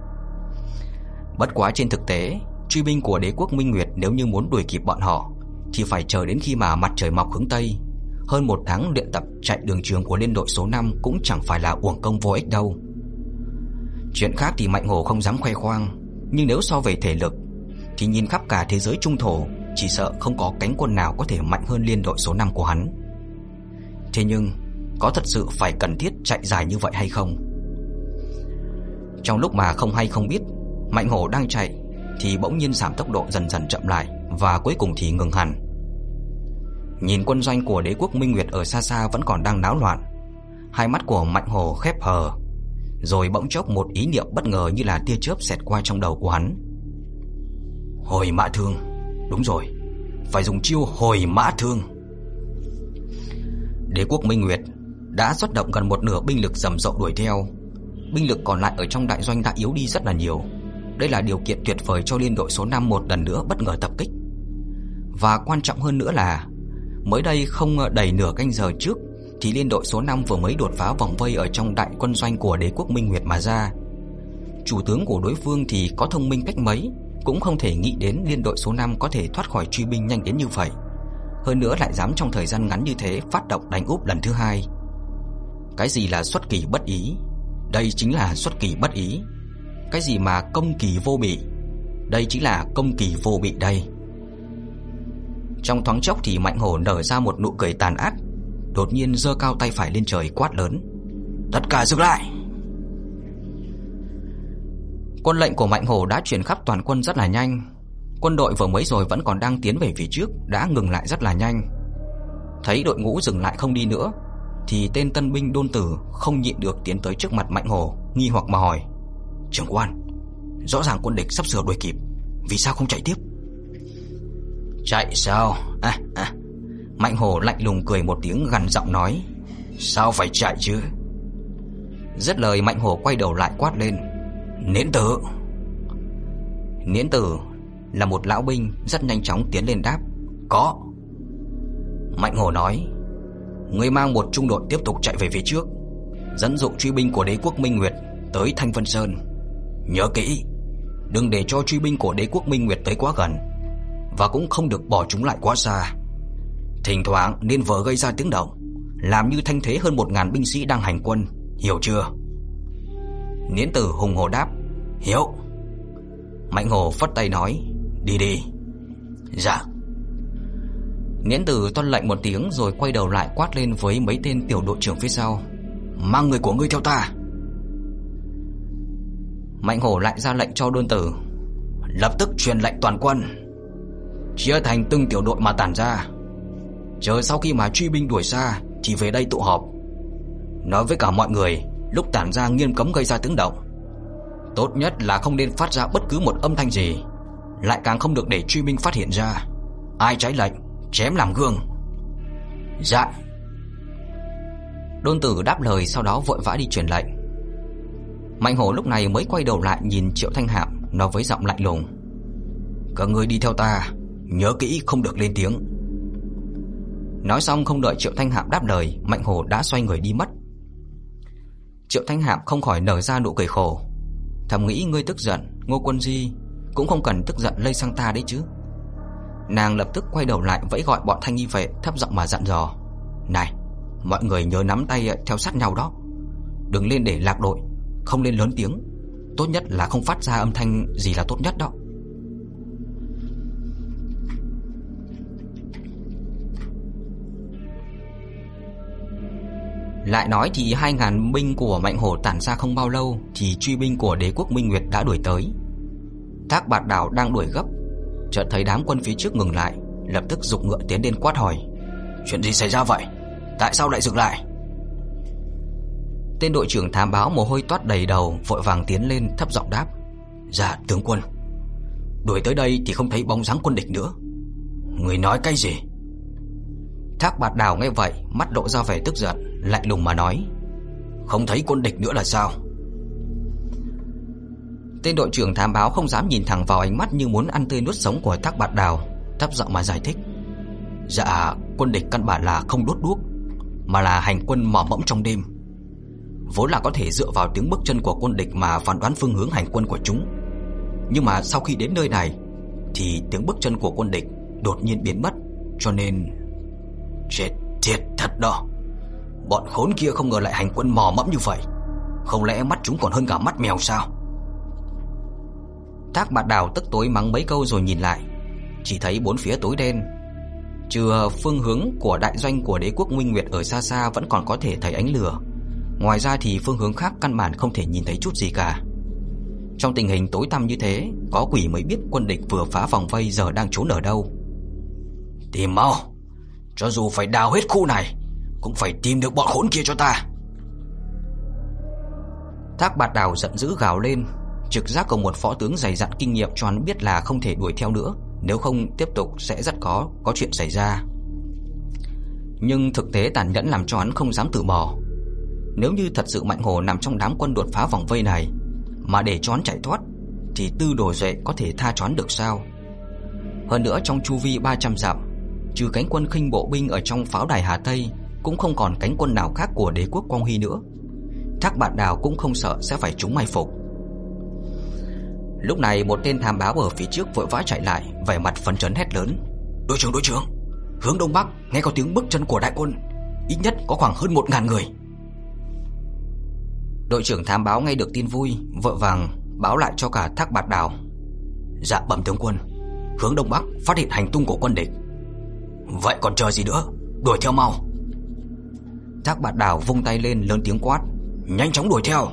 Bất quá trên thực tế, truy binh của Đế quốc Minh Nguyệt nếu như muốn đuổi kịp bọn họ thì phải chờ đến khi mà mặt trời mọc hướng Tây. Hơn một tháng luyện tập chạy đường trường của liên đội số năm cũng chẳng phải là uổng công vô ích đâu. Chuyện khác thì Mạnh Hổ không dám khoe khoang, nhưng nếu so về thể lực thì nhìn khắp cả thế giới trung thổ, chỉ sợ không có cánh quân nào có thể mạnh hơn liên đội số năm của hắn. Thế nhưng có thật sự phải cần thiết chạy dài như vậy hay không? Trong lúc mà không hay không biết, Mạnh Hổ đang chạy thì bỗng nhiên giảm tốc độ dần dần chậm lại, và cuối cùng thì ngừng hẳn. Nhìn quân doanh của Đế quốc Minh Nguyệt ở xa xa vẫn còn đang náo loạn, hai mắt của Mạnh Hổ khép hờ, rồi bỗng chốc một ý niệm bất ngờ như là tia chớp xẹt qua trong đầu của hắn. Hồi mã thương, đúng rồi, phải dùng chiêu hồi mã thương. Đế quốc Minh Nguyệt đã xuất động gần một nửa binh lực rầm rộ đuổi theo. Binh lực còn lại ở trong đại doanh đã yếu đi rất là nhiều. Đây là điều kiện tuyệt vời cho liên đội số năm một lần nữa bất ngờ tập kích. Và quan trọng hơn nữa là mới đây không đầy nửa canh giờ trước thì liên đội số năm vừa mới đột phá vòng vây ở trong đại quân doanh của Đế quốc Minh Nguyệt mà ra. Chủ tướng của đối phương thì có thông minh cách mấy cũng không thể nghĩ đến liên đội số năm có thể thoát khỏi truy binh nhanh đến như vậy, hơn nữa lại dám trong thời gian ngắn như thế phát động đánh úp lần thứ hai. Cái gì là xuất kỳ bất ý? Đây chính là xuất kỳ bất ý. Cái gì mà công kỳ vô bị? Đây chính là công kỳ vô bị đây. Trong thoáng chốc thì Mạnh Hổ nở ra một nụ cười tàn ác, đột nhiên giơ cao tay phải lên trời quát lớn: tất cả dừng lại! Quân lệnh của Mạnh Hổ đã truyền khắp toàn quân rất là nhanh. Quân đội vừa mới rồi vẫn còn đang tiến về phía trước đã ngừng lại rất là nhanh. Thấy đội ngũ dừng lại không đi nữa thì tên tân binh Đôn Tử không nhịn được tiến tới trước mặt Mạnh Hổ, nghi hoặc mà hỏi: trưởng quan, rõ ràng quân địch sắp sửa đuổi kịp, vì sao không chạy tiếp? Chạy sao? À, à. Mạnh Hổ lạnh lùng cười một tiếng, gằn giọng nói: sao phải chạy chứ? Dứt lời, Mạnh Hổ quay đầu lại quát lên: Niễn Tử! Niễn Tử là một lão binh rất nhanh chóng tiến lên đáp: có. Mạnh Hổ nói: ngươi mang một trung đội tiếp tục chạy về phía trước, dẫn dụ truy binh của đế quốc Minh Nguyệt tới Thanh Vân Sơn. Nhớ kỹ, đừng để cho truy binh của đế quốc Minh Nguyệt tới quá gần, và cũng không được bỏ chúng lại quá xa. Thỉnh thoảng nên vờ gây ra tiếng động, làm như thanh thế hơn một ngàn binh sĩ đang hành quân, hiểu chưa? Niễn Tử hùng hổ đáp: hiểu. Mạnh Hổ phất tay nói: đi đi. Dạ. Niễn Tử tuân lệnh một tiếng rồi quay đầu lại quát lên với mấy tên tiểu đội trưởng phía sau: mang người của ngươi theo ta. Mạnh Hổ lại ra lệnh cho Đôn Tử: lập tức truyền lệnh toàn quân, chia thành từng tiểu đội mà tản ra, chờ sau khi mà truy binh đuổi xa thì về đây tụ họp. Nói với cả mọi người, lúc tản ra nghiêm cấm gây ra tiếng động, tốt nhất là không nên phát ra bất cứ một âm thanh gì, lại càng không được để truy binh phát hiện ra. Ai trái lệnh chém làm gương. Dạ. Đôn Tử đáp lời, sau đó vội vã đi truyền lệnh. Mạnh Hổ lúc này mới quay đầu lại nhìn Triệu Thanh Hạm, nói với giọng lạnh lùng: các ngươi đi theo ta, nhớ kỹ không được lên tiếng. Nói xong không đợi Triệu Thanh Hạm đáp lời, Mạnh Hổ đã xoay người đi mất. Triệu Thanh Hạm không khỏi nở ra nụ cười khổ, thầm nghĩ: ngươi tức giận, Ngô Quân Di cũng không cần tức giận lây sang ta đấy chứ. Nàng lập tức quay đầu lại vẫy gọi bọn thanh nghi vệ, thấp giọng mà dặn dò: này, mọi người nhớ nắm tay theo sát nhau đó, đừng lên để lạc đội, không nên lớn tiếng, tốt nhất là không phát ra âm thanh gì là tốt nhất đó. Lại nói thì hai ngàn binh của Mạnh Hổ tản ra không bao lâu thì truy binh của đế quốc Minh Nguyệt đã đuổi tới. Thác Bạt Đảo đang đuổi gấp, chợt thấy đám quân phía trước ngừng lại, lập tức giục ngựa tiến lên quát hỏi: chuyện gì xảy ra vậy? Tại sao lại dừng lại? Tên đội trưởng thám báo mồ hôi toát đầy đầu, vội vàng tiến lên thấp giọng đáp: dạ tướng quân, đuổi tới đây thì không thấy bóng dáng quân địch nữa. Người nói cái gì? Thác Bạt Đảo nghe vậy, mắt lộ ra vẻ tức giận, lạnh lùng mà nói: không thấy quân địch nữa là sao? Tên đội trưởng thám báo không dám nhìn thẳng vào ánh mắt như muốn ăn tươi nuốt sống của Thác Bạt Đảo, thấp giọng mà giải thích: dạ, quân địch căn bản là không đốt đuốc, mà là hành quân mò mẫm trong đêm. Vốn là có thể dựa vào tiếng bước chân của quân địch mà phán đoán phương hướng hành quân của chúng, nhưng mà sau khi đến nơi này thì tiếng bước chân của quân địch đột nhiên biến mất, cho nên... Chết thiệt thật đó, bọn khốn kia không ngờ lại hành quân mò mẫm như vậy. Không lẽ mắt chúng còn hơn cả mắt mèo sao? Thác Bạt Đảo tức tối mắng mấy câu rồi nhìn lại, chỉ thấy bốn phía tối đen, trừ phương hướng của đại doanh của đế quốc Minh Nguyệt ở xa xa vẫn còn có thể thấy ánh lửa, ngoài ra thì phương hướng khác căn bản không thể nhìn thấy chút gì cả. Trong tình hình tối tăm như thế, có quỷ mới biết quân địch vừa phá vòng vây giờ đang trốn ở đâu. Tìm mau, cho dù phải đào hết khu này cũng phải tìm được bọn khốn kia cho ta. Thác Bạt Đảo giận dữ gào lên. Trực giác của một phó tướng dày dặn kinh nghiệm cho hắn biết là không thể đuổi theo nữa, nếu không tiếp tục sẽ rất có có chuyện xảy ra. Nhưng thực tế tàn nhẫn làm cho hắn không dám từ bỏ. Nếu như thật sự Mạnh Hổ nằm trong đám quân đột phá vòng vây này mà để cho hắn chạy thoát, thì Tư Đồ Duệ có thể tha cho hắn được sao? Hơn nữa trong chu vi ba trăm dặm, trừ cánh quân khinh bộ binh ở trong pháo đài Hà Tây, cũng không còn cánh quân nào khác của đế quốc Quang Huy nữa. Thác Bạt Đảo cũng không sợ sẽ phải trúng mai phục. Lúc này một tên thám báo ở phía trước vội vã chạy lại, vẻ mặt phấn chấn hét lớn: Đội trưởng, đội trưởng, hướng đông bắc nghe có tiếng bước chân của đại quân, ít nhất có khoảng hơn một ngàn người. Đội trưởng thám báo nghe được tin vui, vội vàng báo lại cho cả Thác Bạt Đào. Dạ bẩm tướng quân, hướng đông bắc phát hiện hành tung của quân địch. Vậy còn chờ gì nữa, đuổi theo mau. Thác Bạt Đào vung tay lên lớn tiếng quát, nhanh chóng đuổi theo.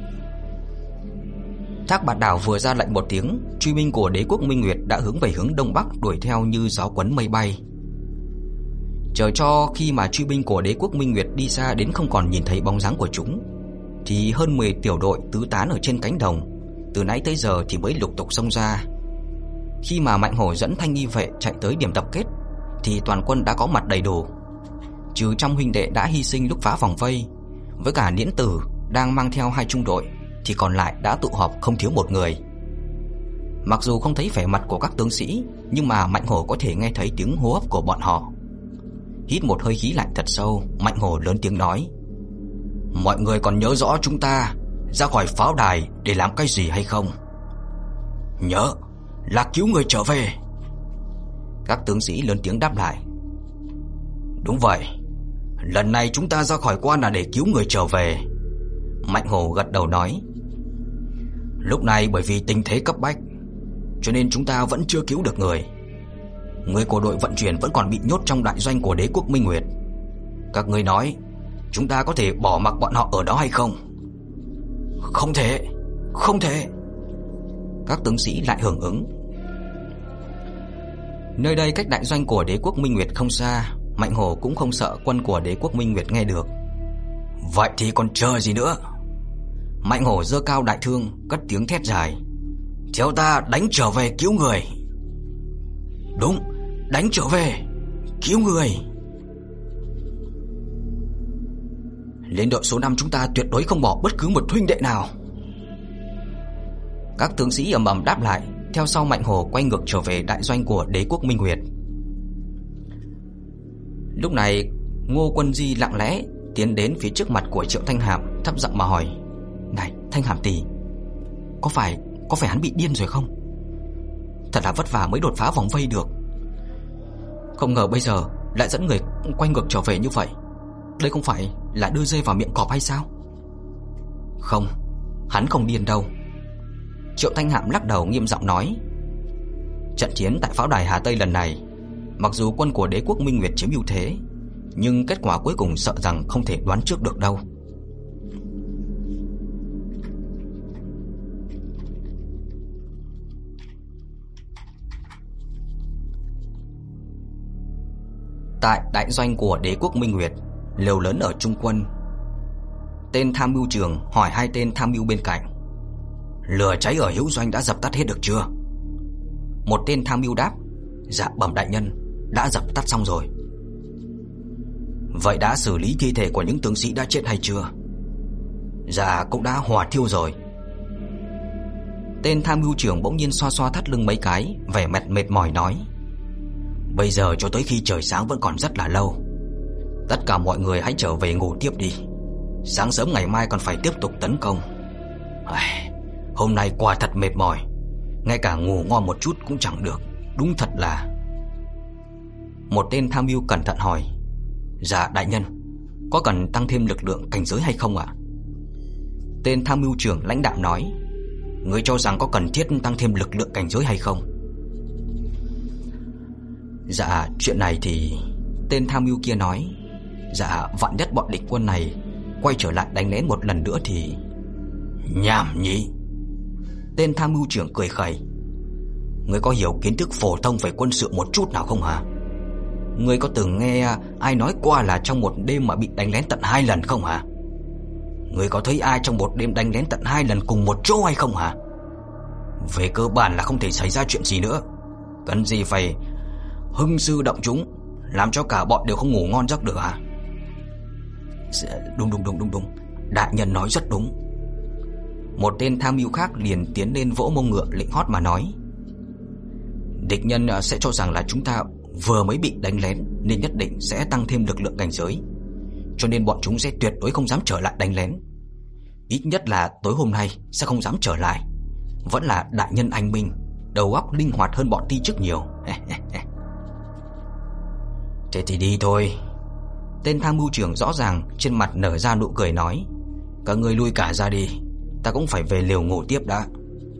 Thác Bạt Đào vừa ra lệnh một tiếng, truy binh của đế quốc Minh Nguyệt đã hướng về hướng đông bắc đuổi theo như gió cuốn mây bay. Chờ cho khi mà truy binh của đế quốc Minh Nguyệt đi xa đến không còn nhìn thấy bóng dáng của chúng, thì hơn mười tiểu đội tứ tán ở trên cánh đồng, từ nãy tới giờ thì mới lục tục xông ra. Khi mà Mạnh Hổ dẫn thanh nghi vệ chạy tới điểm tập kết, thì toàn quân đã có mặt đầy đủ. Trừ trong huynh đệ đã hy sinh lúc phá vòng vây, với cả Niễn Tử đang mang theo hai trung đội, thì còn lại đã tụ họp không thiếu một người. Mặc dù không thấy vẻ mặt của các tướng sĩ, nhưng mà Mạnh Hổ có thể nghe thấy tiếng hô hấp của bọn họ. Hít một hơi khí lạnh thật sâu, Mạnh Hổ lớn tiếng nói, mọi người còn nhớ rõ chúng ta ra khỏi pháo đài để làm cái gì hay không? Nhớ, là cứu người trở về. Các tướng sĩ lớn tiếng đáp lại. Đúng vậy, lần này chúng ta ra khỏi quan là để cứu người trở về. Mạnh Hổ gật đầu nói, lúc này bởi vì tình thế cấp bách, cho nên chúng ta vẫn chưa cứu được người. Người của đội vận chuyển vẫn còn bị nhốt trong đại doanh của đế quốc Minh Nguyệt. Các ngươi nói chúng ta có thể bỏ mặc bọn họ ở đó hay không? Không thể, không thể. Các tướng sĩ lại hưởng ứng. Nơi đây cách đại doanh của đế quốc Minh Nguyệt không xa, Mạnh Hổ cũng không sợ quân của đế quốc Minh Nguyệt nghe được. Vậy thì còn chờ gì nữa? Mạnh Hổ giơ cao đại thương, cất tiếng thét dài, theo ta đánh trở về cứu người. Đúng, đánh trở về cứu người. Lên đội số năm chúng ta tuyệt đối không bỏ bất cứ một huynh đệ nào. Các tướng sĩ ầm ầm đáp lại, theo sau Mạnh Hổ quay ngược trở về đại doanh của đế quốc Minh Nguyệt. Lúc này Ngô Quân Di lặng lẽ tiến đến phía trước mặt của Triệu Thanh Hàm, thấp giọng mà hỏi, này Thanh Hàm tỷ, Có phải Có phải hắn bị điên rồi không? Thật là vất vả mới đột phá vòng vây được, không ngờ bây giờ lại dẫn người quay ngược trở về như vậy. Đây không phải là đưa dây vào miệng cọp hay sao? Không, hắn không điên đâu. Triệu Thanh Hạm lắc đầu nghiêm giọng nói, trận chiến tại pháo đài Hà Tây lần này, mặc dù quân của đế quốc Minh Nguyệt chiếm ưu thế, nhưng kết quả cuối cùng sợ rằng không thể đoán trước được đâu. Tại đại doanh của đế quốc Minh Nguyệt, lều lớn ở trung quân, tên tham mưu trưởng hỏi hai tên tham mưu bên cạnh, lửa cháy ở hữu doanh đã dập tắt hết được chưa? Một tên tham mưu đáp, dạ bẩm đại nhân, đã dập tắt xong rồi. Vậy đã xử lý thi thể của những tướng sĩ đã chết hay chưa? Dạ cũng đã hỏa thiêu rồi. Tên tham mưu trưởng bỗng nhiên xoa xoa thắt lưng mấy cái, vẻ mặt mệt mỏi nói, bây giờ cho tới khi trời sáng vẫn còn rất là lâu. Tất cả mọi người hãy trở về ngủ tiếp đi, sáng sớm ngày mai còn phải tiếp tục tấn công. Ai, hôm nay quả thật mệt mỏi, ngay cả ngủ ngon một chút cũng chẳng được. Đúng thật là. Một tên tham mưu cẩn thận hỏi, dạ đại nhân, có cần tăng thêm lực lượng cảnh giới hay không ạ? Tên tham mưu trưởng lãnh đạm nói, ngươi cho rằng có cần thiết tăng thêm lực lượng cảnh giới hay không? Dạ chuyện này thì... Tên tham mưu kia nói, dạ vạn nhất bọn địch quân này quay trở lại đánh lén một lần nữa thì... Nhảm nhí. Tên tham mưu trưởng cười khẩy, ngươi có hiểu kiến thức phổ thông về quân sự một chút nào không hả? Ngươi có từng nghe ai nói qua là trong một đêm mà bị đánh lén tận hai lần không hả? Ngươi có thấy ai trong một đêm đánh lén tận hai lần cùng một chỗ hay không hả? Về cơ bản là không thể xảy ra chuyện gì nữa, cần gì phải hưng sư động chúng, làm cho cả bọn đều không ngủ ngon giấc được hả? Đúng đúng đúng đúng đúng, đại nhân nói rất đúng. Một tên tham mưu khác liền tiến lên vỗ mông ngựa lệnh hót mà nói, địch nhân sẽ cho rằng là chúng ta vừa mới bị đánh lén nên nhất định sẽ tăng thêm lực lượng cảnh giới, cho nên bọn chúng sẽ tuyệt đối không dám trở lại đánh lén. Ít nhất là tối hôm nay sẽ không dám trở lại. Vẫn là đại nhân anh minh, đầu óc linh hoạt hơn bọn ti trước nhiều. Thế thì đi thôi. Tên tham mưu trưởng rõ ràng trên mặt nở ra nụ cười nói, Các ngươi lui cả ra đi, ta cũng phải về lều ngủ tiếp đã.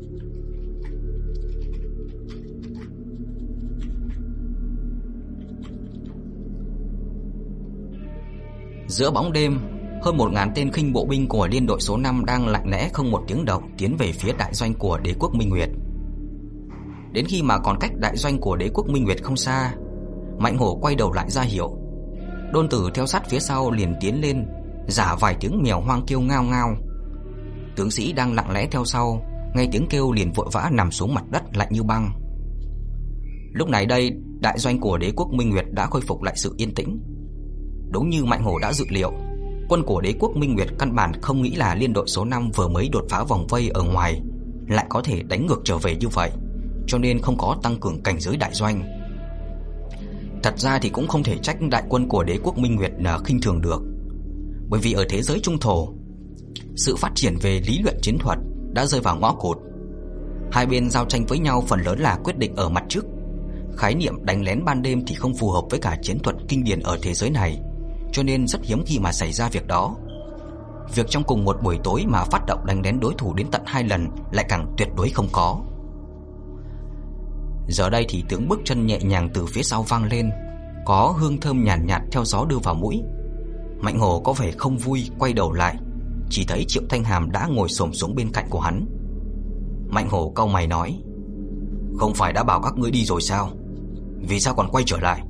Giữa bóng đêm, hơn một ngàn tên khinh bộ binh của liên đội số năm đang lặng lẽ không một tiếng động tiến về phía đại doanh của đế quốc Minh Nguyệt. Đến khi mà còn cách đại doanh của đế quốc Minh Nguyệt không xa, Mạnh Hổ quay đầu lại ra hiệu. Đôn Tử theo sát phía sau liền tiến lên, giả vài tiếng mèo hoang kêu ngao ngao. Tướng sĩ đang lặng lẽ theo sau, nghe tiếng kêu liền vội vã nằm xuống mặt đất lạnh như băng. Lúc này đây, đại doanh của đế quốc Minh Nguyệt đã khôi phục lại sự yên tĩnh. Đúng như Mạnh Hổ đã dự liệu, quân của đế quốc Minh Nguyệt căn bản không nghĩ là liên đội số năm vừa mới đột phá vòng vây ở ngoài lại có thể đánh ngược trở về như vậy, cho nên không có tăng cường cảnh giới đại doanh. Thật ra thì cũng không thể trách đại quân của đế quốc Minh Nguyệt là khinh thường được, bởi vì ở thế giới trung thổ, sự phát triển về lý luận chiến thuật đã rơi vào ngõ cụt. Hai bên giao tranh với nhau phần lớn là quyết định ở mặt trước. Khái niệm đánh lén ban đêm thì không phù hợp với cả chiến thuật kinh điển ở thế giới này, cho nên rất hiếm khi mà xảy ra việc đó. Việc trong cùng một buổi tối mà phát động đánh lén đối thủ đến tận hai lần lại càng tuyệt đối không có. Giờ đây thì tiếng bước chân nhẹ nhàng từ phía sau vang lên, có hương thơm nhàn nhạt, nhạt theo gió đưa vào mũi. Mạnh Hổ có vẻ không vui, quay đầu lại, chỉ thấy Triệu Thanh Hàm đã ngồi xổm xuống bên cạnh của hắn. Mạnh Hổ cau mày nói: "Không phải đã bảo các ngươi đi rồi sao? Vì sao còn quay trở lại?"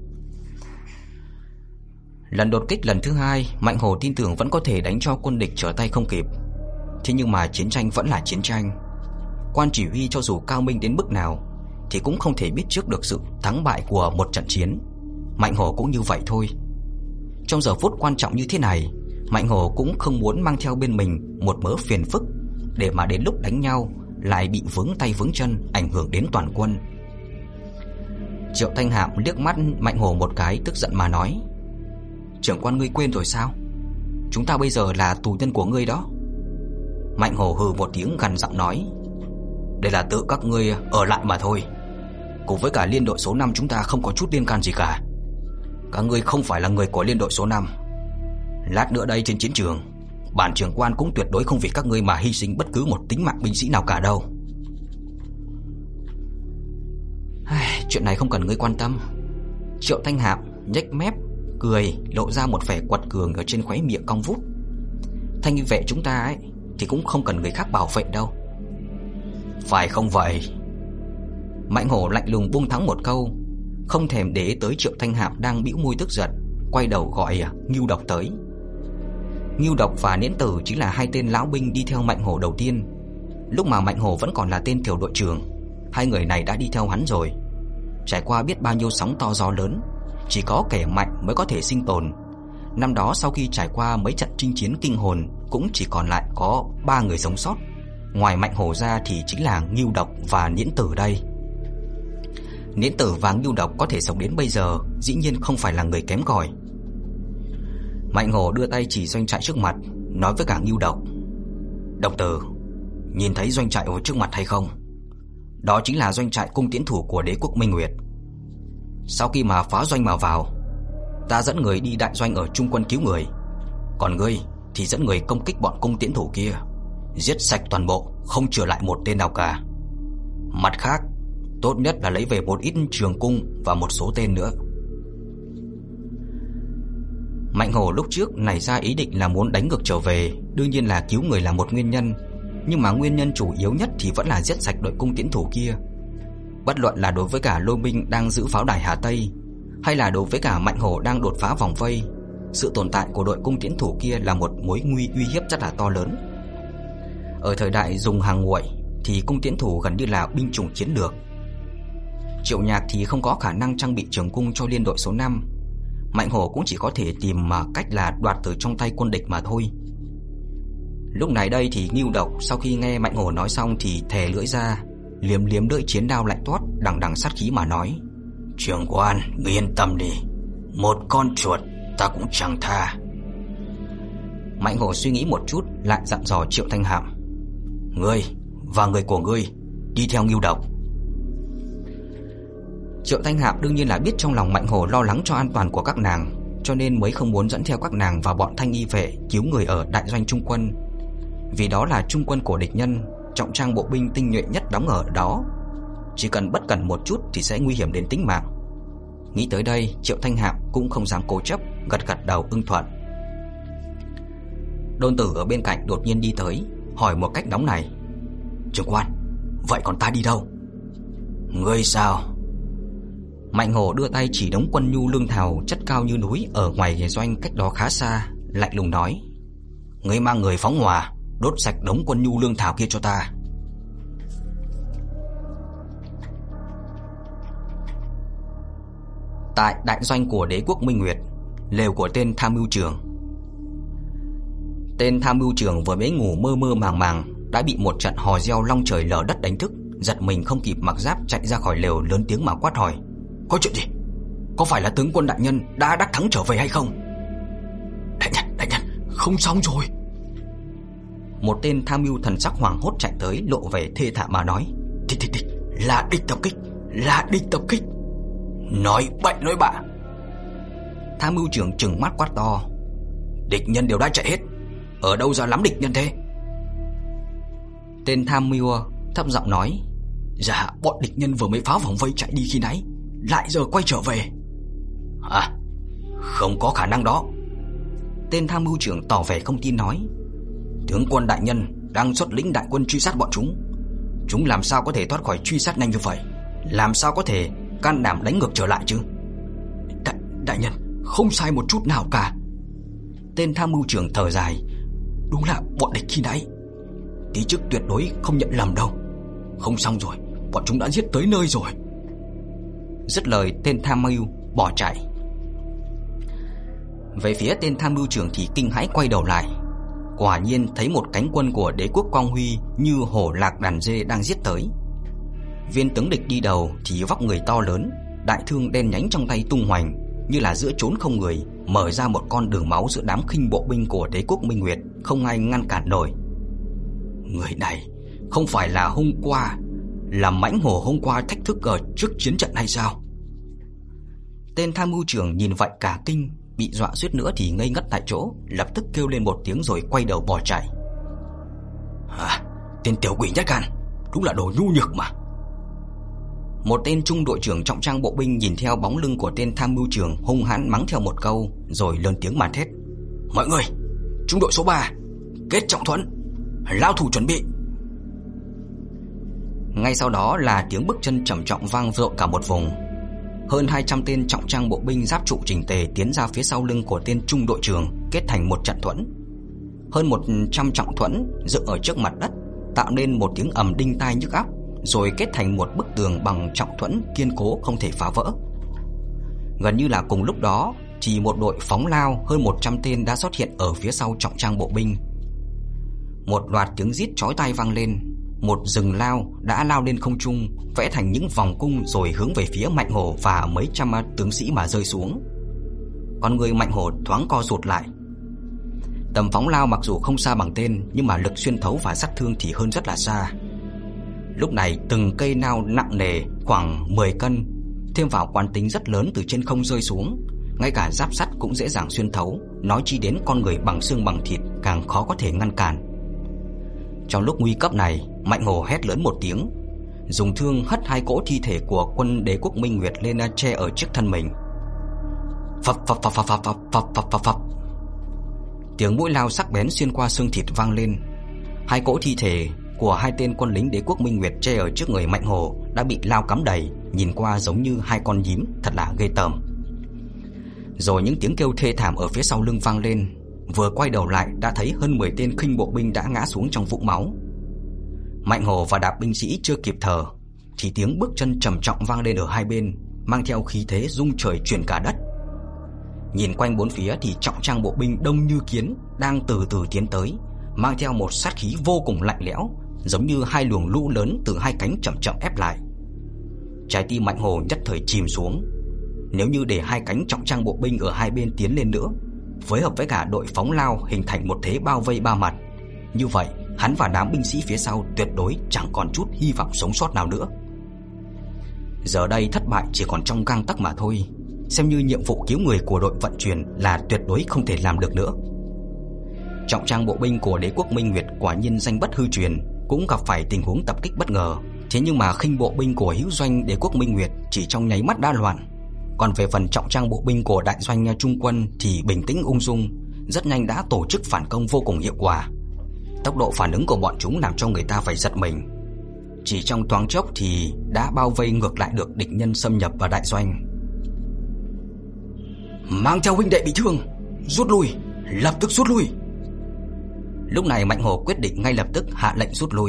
Lần đột kích lần thứ hai, Mạnh Hổ tin tưởng vẫn có thể đánh cho quân địch trở tay không kịp. Thế nhưng mà chiến tranh vẫn là chiến tranh. Quan chỉ huy cho dù cao minh đến mức nào thì cũng không thể biết trước được sự thắng bại của một trận chiến. Mạnh Hổ cũng như vậy thôi. Trong giờ phút quan trọng như thế này, Mạnh Hổ cũng không muốn mang theo bên mình một mớ phiền phức để mà đến lúc đánh nhau lại bị vướng tay vướng chân, ảnh hưởng đến toàn quân. Triệu Thanh Hạm liếc mắt Mạnh Hổ một cái, tức giận mà nói: "Trưởng quan, ngươi quên rồi sao? Chúng ta bây giờ là tù nhân của ngươi đó." Mạnh Hổ hừ một tiếng, gằn giọng nói: "Đây là tự các ngươi ở lại mà thôi. Cùng với cả liên đội số năm chúng ta không có chút liên can gì cả. Các ngươi không phải là người của liên đội số năm. Lát nữa đây trên chiến trường, bản trưởng quan cũng tuyệt đối không vì các ngươi mà hy sinh bất cứ một tính mạng binh sĩ nào cả đâu." Chuyện này không cần ngươi quan tâm. Triệu Thanh Hạm nhếch mép cười, lộ ra một vẻ quật cường ở trên khóe miệng cong vút. Thanh vệ chúng ta ấy thì cũng không cần người khác bảo vệ đâu. Phải không vậy? Mạnh Hổ lạnh lùng buông thắng một câu, không thèm để ý tới Triệu Thanh Hạm đang bĩu môi tức giận, quay đầu gọi Ngưu Độc tới. Ngưu Độc và Niễn Tử chính là hai tên lão binh đi theo Mạnh Hổ đầu tiên. Lúc mà Mạnh Hổ vẫn còn là tên tiểu đội trưởng, hai người này đã đi theo hắn rồi. Trải qua biết bao nhiêu sóng to gió lớn, chỉ có kẻ mạnh mới có thể sinh tồn. Năm đó sau khi trải qua mấy trận chinh chiến kinh hồn, cũng chỉ còn lại có ba người sống sót. Ngoài Mạnh Hổ ra thì chính là Ngưu Độc và Niễn Tử đây. Niễn Tử và Ngưu Độc có thể sống đến bây giờ, dĩ nhiên không phải là người kém cỏi. Mạnh Hổ đưa tay chỉ doanh trại trước mặt, nói với cả Ngưu Độc: "Độc tử, nhìn thấy doanh trại ở trước mặt hay không? Đó chính là doanh trại cung tiễn thủ của đế quốc Minh Nguyệt. Sau khi mà phá doanh mà vào, ta dẫn người đi đại doanh ở trung quân cứu người, còn ngươi thì dẫn người công kích bọn cung tiễn thủ kia, giết sạch toàn bộ, không chừa lại một tên nào cả. Mặt khác, tốt nhất là lấy về một ít trường cung và một số tên nữa." Mạnh Hổ lúc trước nảy ra ý định là muốn đánh ngược trở về, đương nhiên là cứu người là một nguyên nhân, nhưng mà nguyên nhân chủ yếu nhất thì vẫn là giết sạch đội cung tiễn thủ kia. Bất luận là đối với cả Lôi Minh đang giữ pháo đài Hà Tây, hay là đối với cả Mạnh Hổ đang đột phá vòng vây, sự tồn tại của đội cung tiễn thủ kia là một mối nguy uy hiếp rất là to lớn. Ở thời đại dùng hàng nguội thì cung tiễn thủ gần như là binh chủng chiến lược. Triệu Nhạc thì không có khả năng trang bị trường cung cho liên đội số năm. Mạnh Hổ cũng chỉ có thể tìm mà cách là đoạt từ trong tay quân địch mà thôi. Lúc này đây thì Ngưu Độc sau khi nghe Mạnh Hổ nói xong thì thè lưỡi ra, liếm liếm lưỡi chiến đao lạnh toát, đằng đằng sát khí mà nói: "Trưởng quan, ngươi yên tâm đi, một con chuột ta cũng chẳng tha." Mạnh Hổ suy nghĩ một chút, lại dặn dò Triệu Thanh Hạm: "Ngươi và người của ngươi đi theo Ngưu Độc." Triệu Thanh Hạm đương nhiên là biết trong lòng Mạnh Hổ lo lắng cho an toàn của các nàng, cho nên mới không muốn dẫn theo các nàng và bọn thanh y vệ cứu người ở đại doanh trung quân. Vì đó là trung quân của địch nhân, trọng trang bộ binh tinh nhuệ nhất đóng ở đó, chỉ cần bất cẩn một chút thì sẽ nguy hiểm đến tính mạng. Nghĩ tới đây, Triệu Thanh Hạm cũng không dám cố chấp, gật gật đầu ưng thuận. Đôn Tử ở bên cạnh đột nhiên đi tới, hỏi một cách nóng nảy: "Trưởng quan, vậy còn ta đi đâu?" "Ngươi sao?" Mạnh Hổ đưa tay chỉ đống quân nhu lương thảo chất cao như núi ở ngoài doanh cách đó khá xa, lạnh lùng nói: "Ngươi mang người phóng hỏa, đốt sạch đống quân nhu lương thảo kia cho ta." Tại đại doanh của đế quốc Minh Nguyệt, lều của tên tham mưu trưởng. Tên tham mưu trưởng vừa mới ngủ mơ mơ màng màng đã bị một trận hò reo long trời lở đất đánh thức, giật mình không kịp mặc giáp chạy ra khỏi lều, lớn tiếng mà quát hỏi: "Có chuyện gì? Có phải là tướng quân đại nhân đã đắc thắng trở về hay không?" "Đại nhân, đại nhân, không xong rồi." Một tên tham mưu thần sắc hoảng hốt chạy tới, lộ vẻ thê thảm mà nói: "Địch địch địch, là địch tập kích, là địch tập kích." "Nói bậy nói bạ." Tham mưu trưởng trừng mắt quát to: "Địch nhân đều đã chạy hết, ở đâu ra lắm địch nhân thế?" Tên tham mưu thấp giọng nói: "Dạ, bọn địch nhân vừa mới phá vòng vây chạy đi khi nãy, lại giờ quay trở về." "À, không có khả năng đó." Tên tham mưu trưởng tỏ vẻ không tin nói: "Tướng quân đại nhân đang xuất lĩnh đại quân truy sát bọn chúng, chúng làm sao có thể thoát khỏi truy sát nhanh như vậy? Làm sao có thể can đảm đánh ngược trở lại chứ?" Đại, đại nhân, không sai một chút nào cả." Tên tham mưu trưởng thở dài: "Đúng là bọn địch khi nãy, tí chức tuyệt đối không nhận lầm đâu. Không xong rồi, bọn chúng đã giết tới nơi rồi." Dứt lời, tên tham mưu bỏ chạy. Về phía tên tham mưu trưởng thì kinh hãi quay đầu lại, quả nhiên thấy một cánh quân của đế quốc Quang Huy như hổ lạc đàn dê đang giết tới. Viên tướng địch đi đầu thì vóc người to lớn, đại thương đen nhánh trong tay tung hoành, như là giữa chốn không người, mở ra một con đường máu giữa đám khinh bộ binh của đế quốc Minh Nguyệt, không ai ngăn cản nổi. Người này không phải là hôm qua, là mãnh hổ hôm qua thách thức ở trước chiến trận hay sao? Tên tham mưu trưởng nhìn vậy cả kinh, bị dọa suýt nữa thì ngây ngất tại chỗ, lập tức kêu lên một tiếng rồi quay đầu bỏ chạy. À, tên tiểu quỷ nhát gan, đúng là đồ nhu nhược mà. Một tên trung đội trưởng trọng trang bộ binh nhìn theo bóng lưng của tên tham mưu trưởng, hung hãn mắng theo một câu, rồi lớn tiếng mà thét: "Mọi người, trung đội số ba, kết trọng thuẫn, lao thủ chuẩn bị." Ngay sau đó là tiếng bước chân trầm trọng vang rộn cả một vùng. Hơn hai trăm tên trọng trang bộ binh giáp trụ chỉnh tề tiến ra phía sau lưng của tên trung đội trưởng, kết thành một trận thuẫn. Hơn một trăm trọng thuẫn dựng ở trước mặt đất, tạo nên một tiếng ầm đinh tai nhức óc, rồi kết thành một bức tường bằng trọng thuẫn kiên cố không thể phá vỡ. Gần như là cùng lúc đó, chỉ một đội phóng lao hơn một trăm tên đã xuất hiện ở phía sau trọng trang bộ binh. Một loạt tiếng rít chói tai vang lên, một rừng lao đã lao lên không trung, vẽ thành những vòng cung rồi hướng về phía Mạnh Hổ và mấy trăm tướng sĩ mà rơi xuống. Con người Mạnh Hổ thoáng co rụt lại. Tầm phóng lao mặc dù không xa bằng tên, nhưng mà lực xuyên thấu và sát thương thì hơn rất là xa. Lúc này từng cây nao nặng nề khoảng mười cân, thêm vào quán tính rất lớn từ trên không rơi xuống, ngay cả giáp sắt cũng dễ dàng xuyên thấu, nói chi đến con người bằng xương bằng thịt càng khó có thể ngăn cản. Trong lúc nguy cấp này, Mạnh Hổ hét lớn một tiếng, dùng thương hất hai cỗ thi thể của quân đế quốc Minh Nguyệt lên che ở trước thân mình. Phập phập phập phập phập phập phập phập phập. Tiếng mũi lao sắc bén xuyên qua xương thịt vang lên. Hai cỗ thi thể của hai tên quân lính đế quốc Minh Nguyệt che ở trước người Mạnh Hổ đã bị lao cắm đầy, nhìn qua giống như hai con nhím, thật là ghê tởm. Rồi những tiếng kêu thê thảm ở phía sau lưng vang lên. Vừa quay đầu lại đã thấy hơn mười tên khinh bộ binh đã ngã xuống trong vũng máu. Mạnh Hổ và đám binh sĩ chưa kịp thở thì tiếng bước chân trầm trọng vang lên ở hai bên, mang theo khí thế rung trời chuyển cả đất. Nhìn quanh bốn phía thì trọng trang bộ binh đông như kiến đang từ từ tiến tới, mang theo một sát khí vô cùng lạnh lẽo, giống như hai luồng lũ lớn từ hai cánh chậm chậm ép lại. Trái tim Mạnh Hổ nhất thời chìm xuống. Nếu như để hai cánh trọng trang bộ binh ở hai bên tiến lên nữa, phối hợp với cả đội phóng lao hình thành một thế bao vây ba mặt, như vậy hắn và đám binh sĩ phía sau tuyệt đối chẳng còn chút hy vọng sống sót nào nữa. Giờ đây thất bại chỉ còn trong gang tấc mà thôi. xem như nhiệm vụ cứu người của đội vận chuyển là tuyệt đối không thể làm được nữa. Trọng trang bộ binh của đế quốc Minh Nguyệt quả nhiên danh bất hư truyền, cũng gặp phải tình huống tập kích bất ngờ. Thế nhưng mà khinh bộ binh của hữu doanh đế quốc Minh Nguyệt chỉ trong nháy mắt đã loạn. Còn về phần trọng trang bộ binh của đại doanh trung quân thì bình tĩnh ung dung, rất nhanh đã tổ chức phản công vô cùng hiệu quả. Tốc độ phản ứng của bọn chúng làm cho người ta phải giật mình. Chỉ trong thoáng chốc thì đã bao vây ngược lại được địch nhân xâm nhập vào đại doanh. Mang theo huynh đệ bị thương, rút lui, lập tức rút lui. Lúc này Mạnh Hổ quyết định ngay lập tức hạ lệnh rút lui.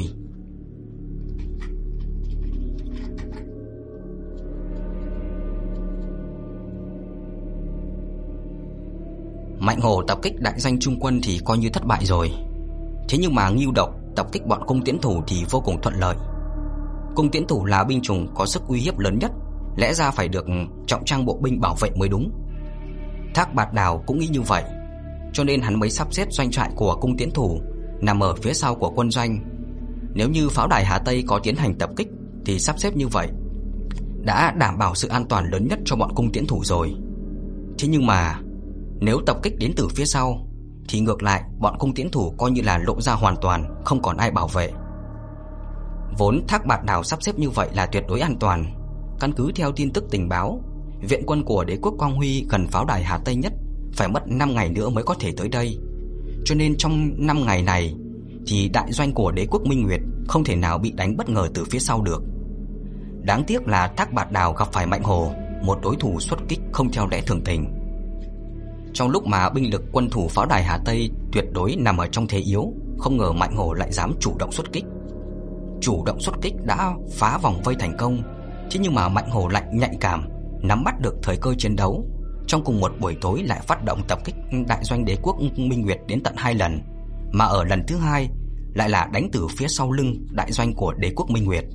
Mạnh Hổ tập kích đại doanh trung quân thì coi như thất bại rồi. Thế nhưng mà Ngưu Độc tập kích bọn cung tiễn thủ thì vô cùng thuận lợi. Cung tiễn thủ là binh chủng có sức uy hiếp lớn nhất, lẽ ra phải được trọng trang bộ binh bảo vệ mới đúng. Thác Bạt Đào cũng nghĩ như vậy, cho nên hắn mới sắp xếp doanh trại của cung tiễn thủ nằm ở phía sau của quân doanh. Nếu như pháo đài Hà Tây có tiến hành tập kích thì sắp xếp như vậy đã đảm bảo sự an toàn lớn nhất cho bọn cung tiễn thủ rồi. Thế nhưng mà nếu tập kích đến từ phía sau thì ngược lại bọn cung tiễn thủ coi như là lộ ra hoàn toàn, không còn ai bảo vệ. Vốn Thác Bạt Đào sắp xếp như vậy là tuyệt đối an toàn. Căn cứ theo tin tức tình báo, viện quân của đế quốc Quang Huy gần pháo đài Hà Tây nhất phải mất năm ngày nữa mới có thể tới đây. Cho nên trong năm ngày này thì đại doanh của đế quốc Minh Nguyệt không thể nào bị đánh bất ngờ từ phía sau được. Đáng tiếc là Thác Bạt Đào gặp phải Mạnh Hổ, một đối thủ xuất kích không theo lẽ thường tình. Trong lúc mà binh lực quân thủ pháo đài Hà Tây tuyệt đối nằm ở trong thế yếu, không ngờ Mạnh Hổ lại dám chủ động xuất kích. Chủ động xuất kích đã phá vòng vây thành công. Thế nhưng mà Mạnh Hổ lại nhạy cảm, nắm bắt được thời cơ chiến đấu. Trong cùng một buổi tối lại phát động tập kích đại doanh đế quốc Minh Nguyệt đến tận hai lần, mà ở lần thứ hai lại là đánh từ phía sau lưng đại doanh của đế quốc Minh Nguyệt.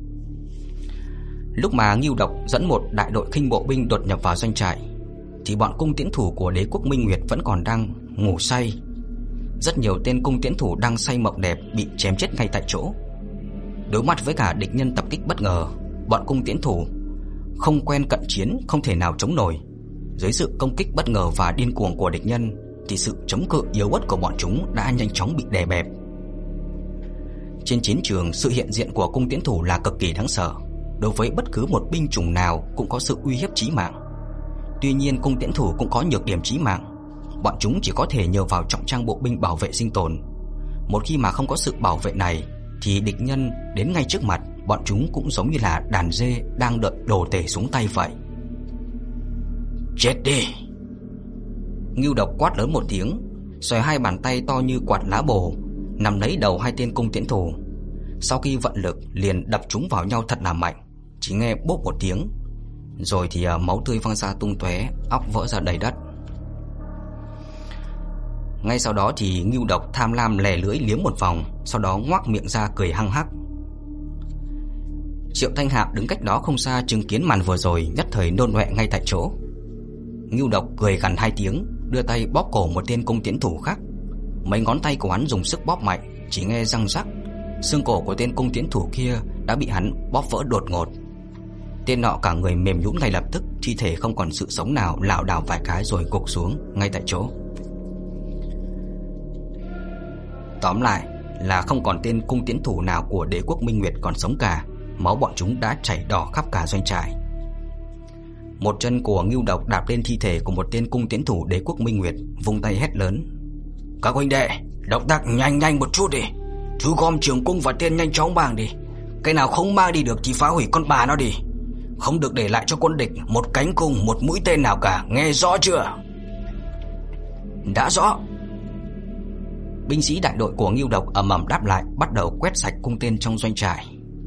Lúc mà Ngưu Độc dẫn một đại đội khinh bộ binh đột nhập vào doanh trại thì bọn cung tiễn thủ của đế quốc Minh Nguyệt vẫn còn đang ngủ say. Rất nhiều tên cung tiễn thủ đang say mộng đẹp bị chém chết ngay tại chỗ. Đối mặt với cả địch nhân tập kích bất ngờ, bọn cung tiễn thủ không quen cận chiến không thể nào chống nổi. Dưới sự công kích bất ngờ và điên cuồng của địch nhân thì sự chống cự yếu ớt của bọn chúng đã nhanh chóng bị đè bẹp. Trên chiến trường, sự hiện diện của cung tiễn thủ là cực kỳ đáng sợ. Đối với bất cứ một binh chủng nào cũng có sự uy hiếp chí mạng. Tuy nhiên cung tiễn thủ cũng có nhược điểm chí mạng. Bọn chúng chỉ có thể nhờ vào trọng trang bộ binh bảo vệ sinh tồn. Một khi mà không có sự bảo vệ này thì địch nhân đến ngay trước mặt, bọn chúng cũng giống như là đàn dê đang đợi đồ tể xuống tay vậy. Chết đi! Ngưu Độc quát lớn một tiếng, xòe hai bàn tay to như quạt lá bồ nắm lấy đầu hai tên cung tiễn thủ. Sau khi vận lực liền đập chúng vào nhau thật là mạnh. Chỉ nghe bốp một tiếng, rồi thì máu tươi văng ra tung tóe, óc vỡ ra đầy đất. Ngay sau đó thì Ngưu Độc tham lam lè lưỡi liếm một vòng, sau đó ngoác miệng ra cười hăng hắc. Triệu Thanh Hạm đứng cách đó không xa chứng kiến màn vừa rồi, nhất thời nôn ọe ngay tại chỗ. Ngưu Độc cười gằn hai tiếng, đưa tay bóp cổ một tên cung tiễn thủ khác. Mấy ngón tay của hắn dùng sức bóp mạnh, chỉ nghe răng rắc, xương cổ của tên cung tiễn thủ kia đã bị hắn bóp vỡ đột ngột. Tên nọ cả người mềm nhũn ngay lập tức, thi thể không còn sự sống nào, lảo đảo vài cái rồi gục xuống ngay tại chỗ. Tóm lại là không còn tên cung tiễn thủ nào của đế quốc Minh Nguyệt còn sống cả. Máu bọn chúng đã chảy đỏ khắp cả doanh trại. Một chân của Ngưu Độc đạp lên thi thể của một tên cung tiễn thủ đế quốc Minh Nguyệt, vung tay hét lớn: Các huynh đệ, động tác nhanh nhanh một chút đi, thu gom trường cung và tên nhanh chóng mang đi. Cái nào không mang đi được thì phá hủy con bà nó đi. Không được để lại cho quân địch một cánh cung, một mũi tên nào cả, nghe rõ chưa? Đã rõ. Binh sĩ đại đội của Ngưu Độc ầm ầm đáp lại, bắt đầu quét sạch cung tên trong doanh trại.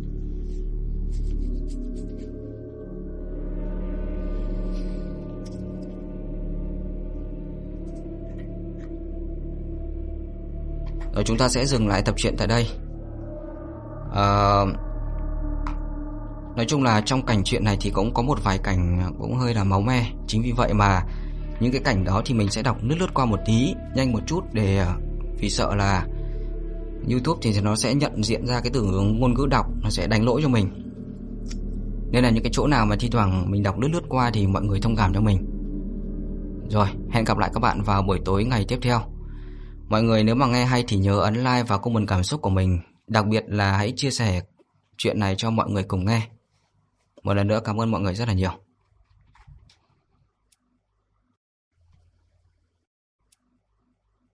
Rồi chúng ta sẽ dừng lại tập truyện tại đây. à, Nói chung là trong cảnh truyện này thì cũng có một vài cảnh cũng hơi là máu me. Chính vì vậy mà những cái cảnh đó thì mình sẽ đọc lướt lướt qua một tí, nhanh một chút, để vì sợ là YouTube thì nó sẽ nhận diện ra cái từ ngôn ngữ đọc, nó sẽ đánh lỗi cho mình. Nên là những cái chỗ nào mà thi thoảng mình đọc lướt lướt qua thì mọi người thông cảm cho mình. Rồi, hẹn gặp lại các bạn vào buổi tối ngày tiếp theo. Mọi người nếu mà nghe hay thì nhớ ấn like và comment cảm xúc của mình. Đặc biệt là hãy chia sẻ chuyện này cho mọi người cùng nghe. Một lần nữa cảm ơn mọi người rất là nhiều.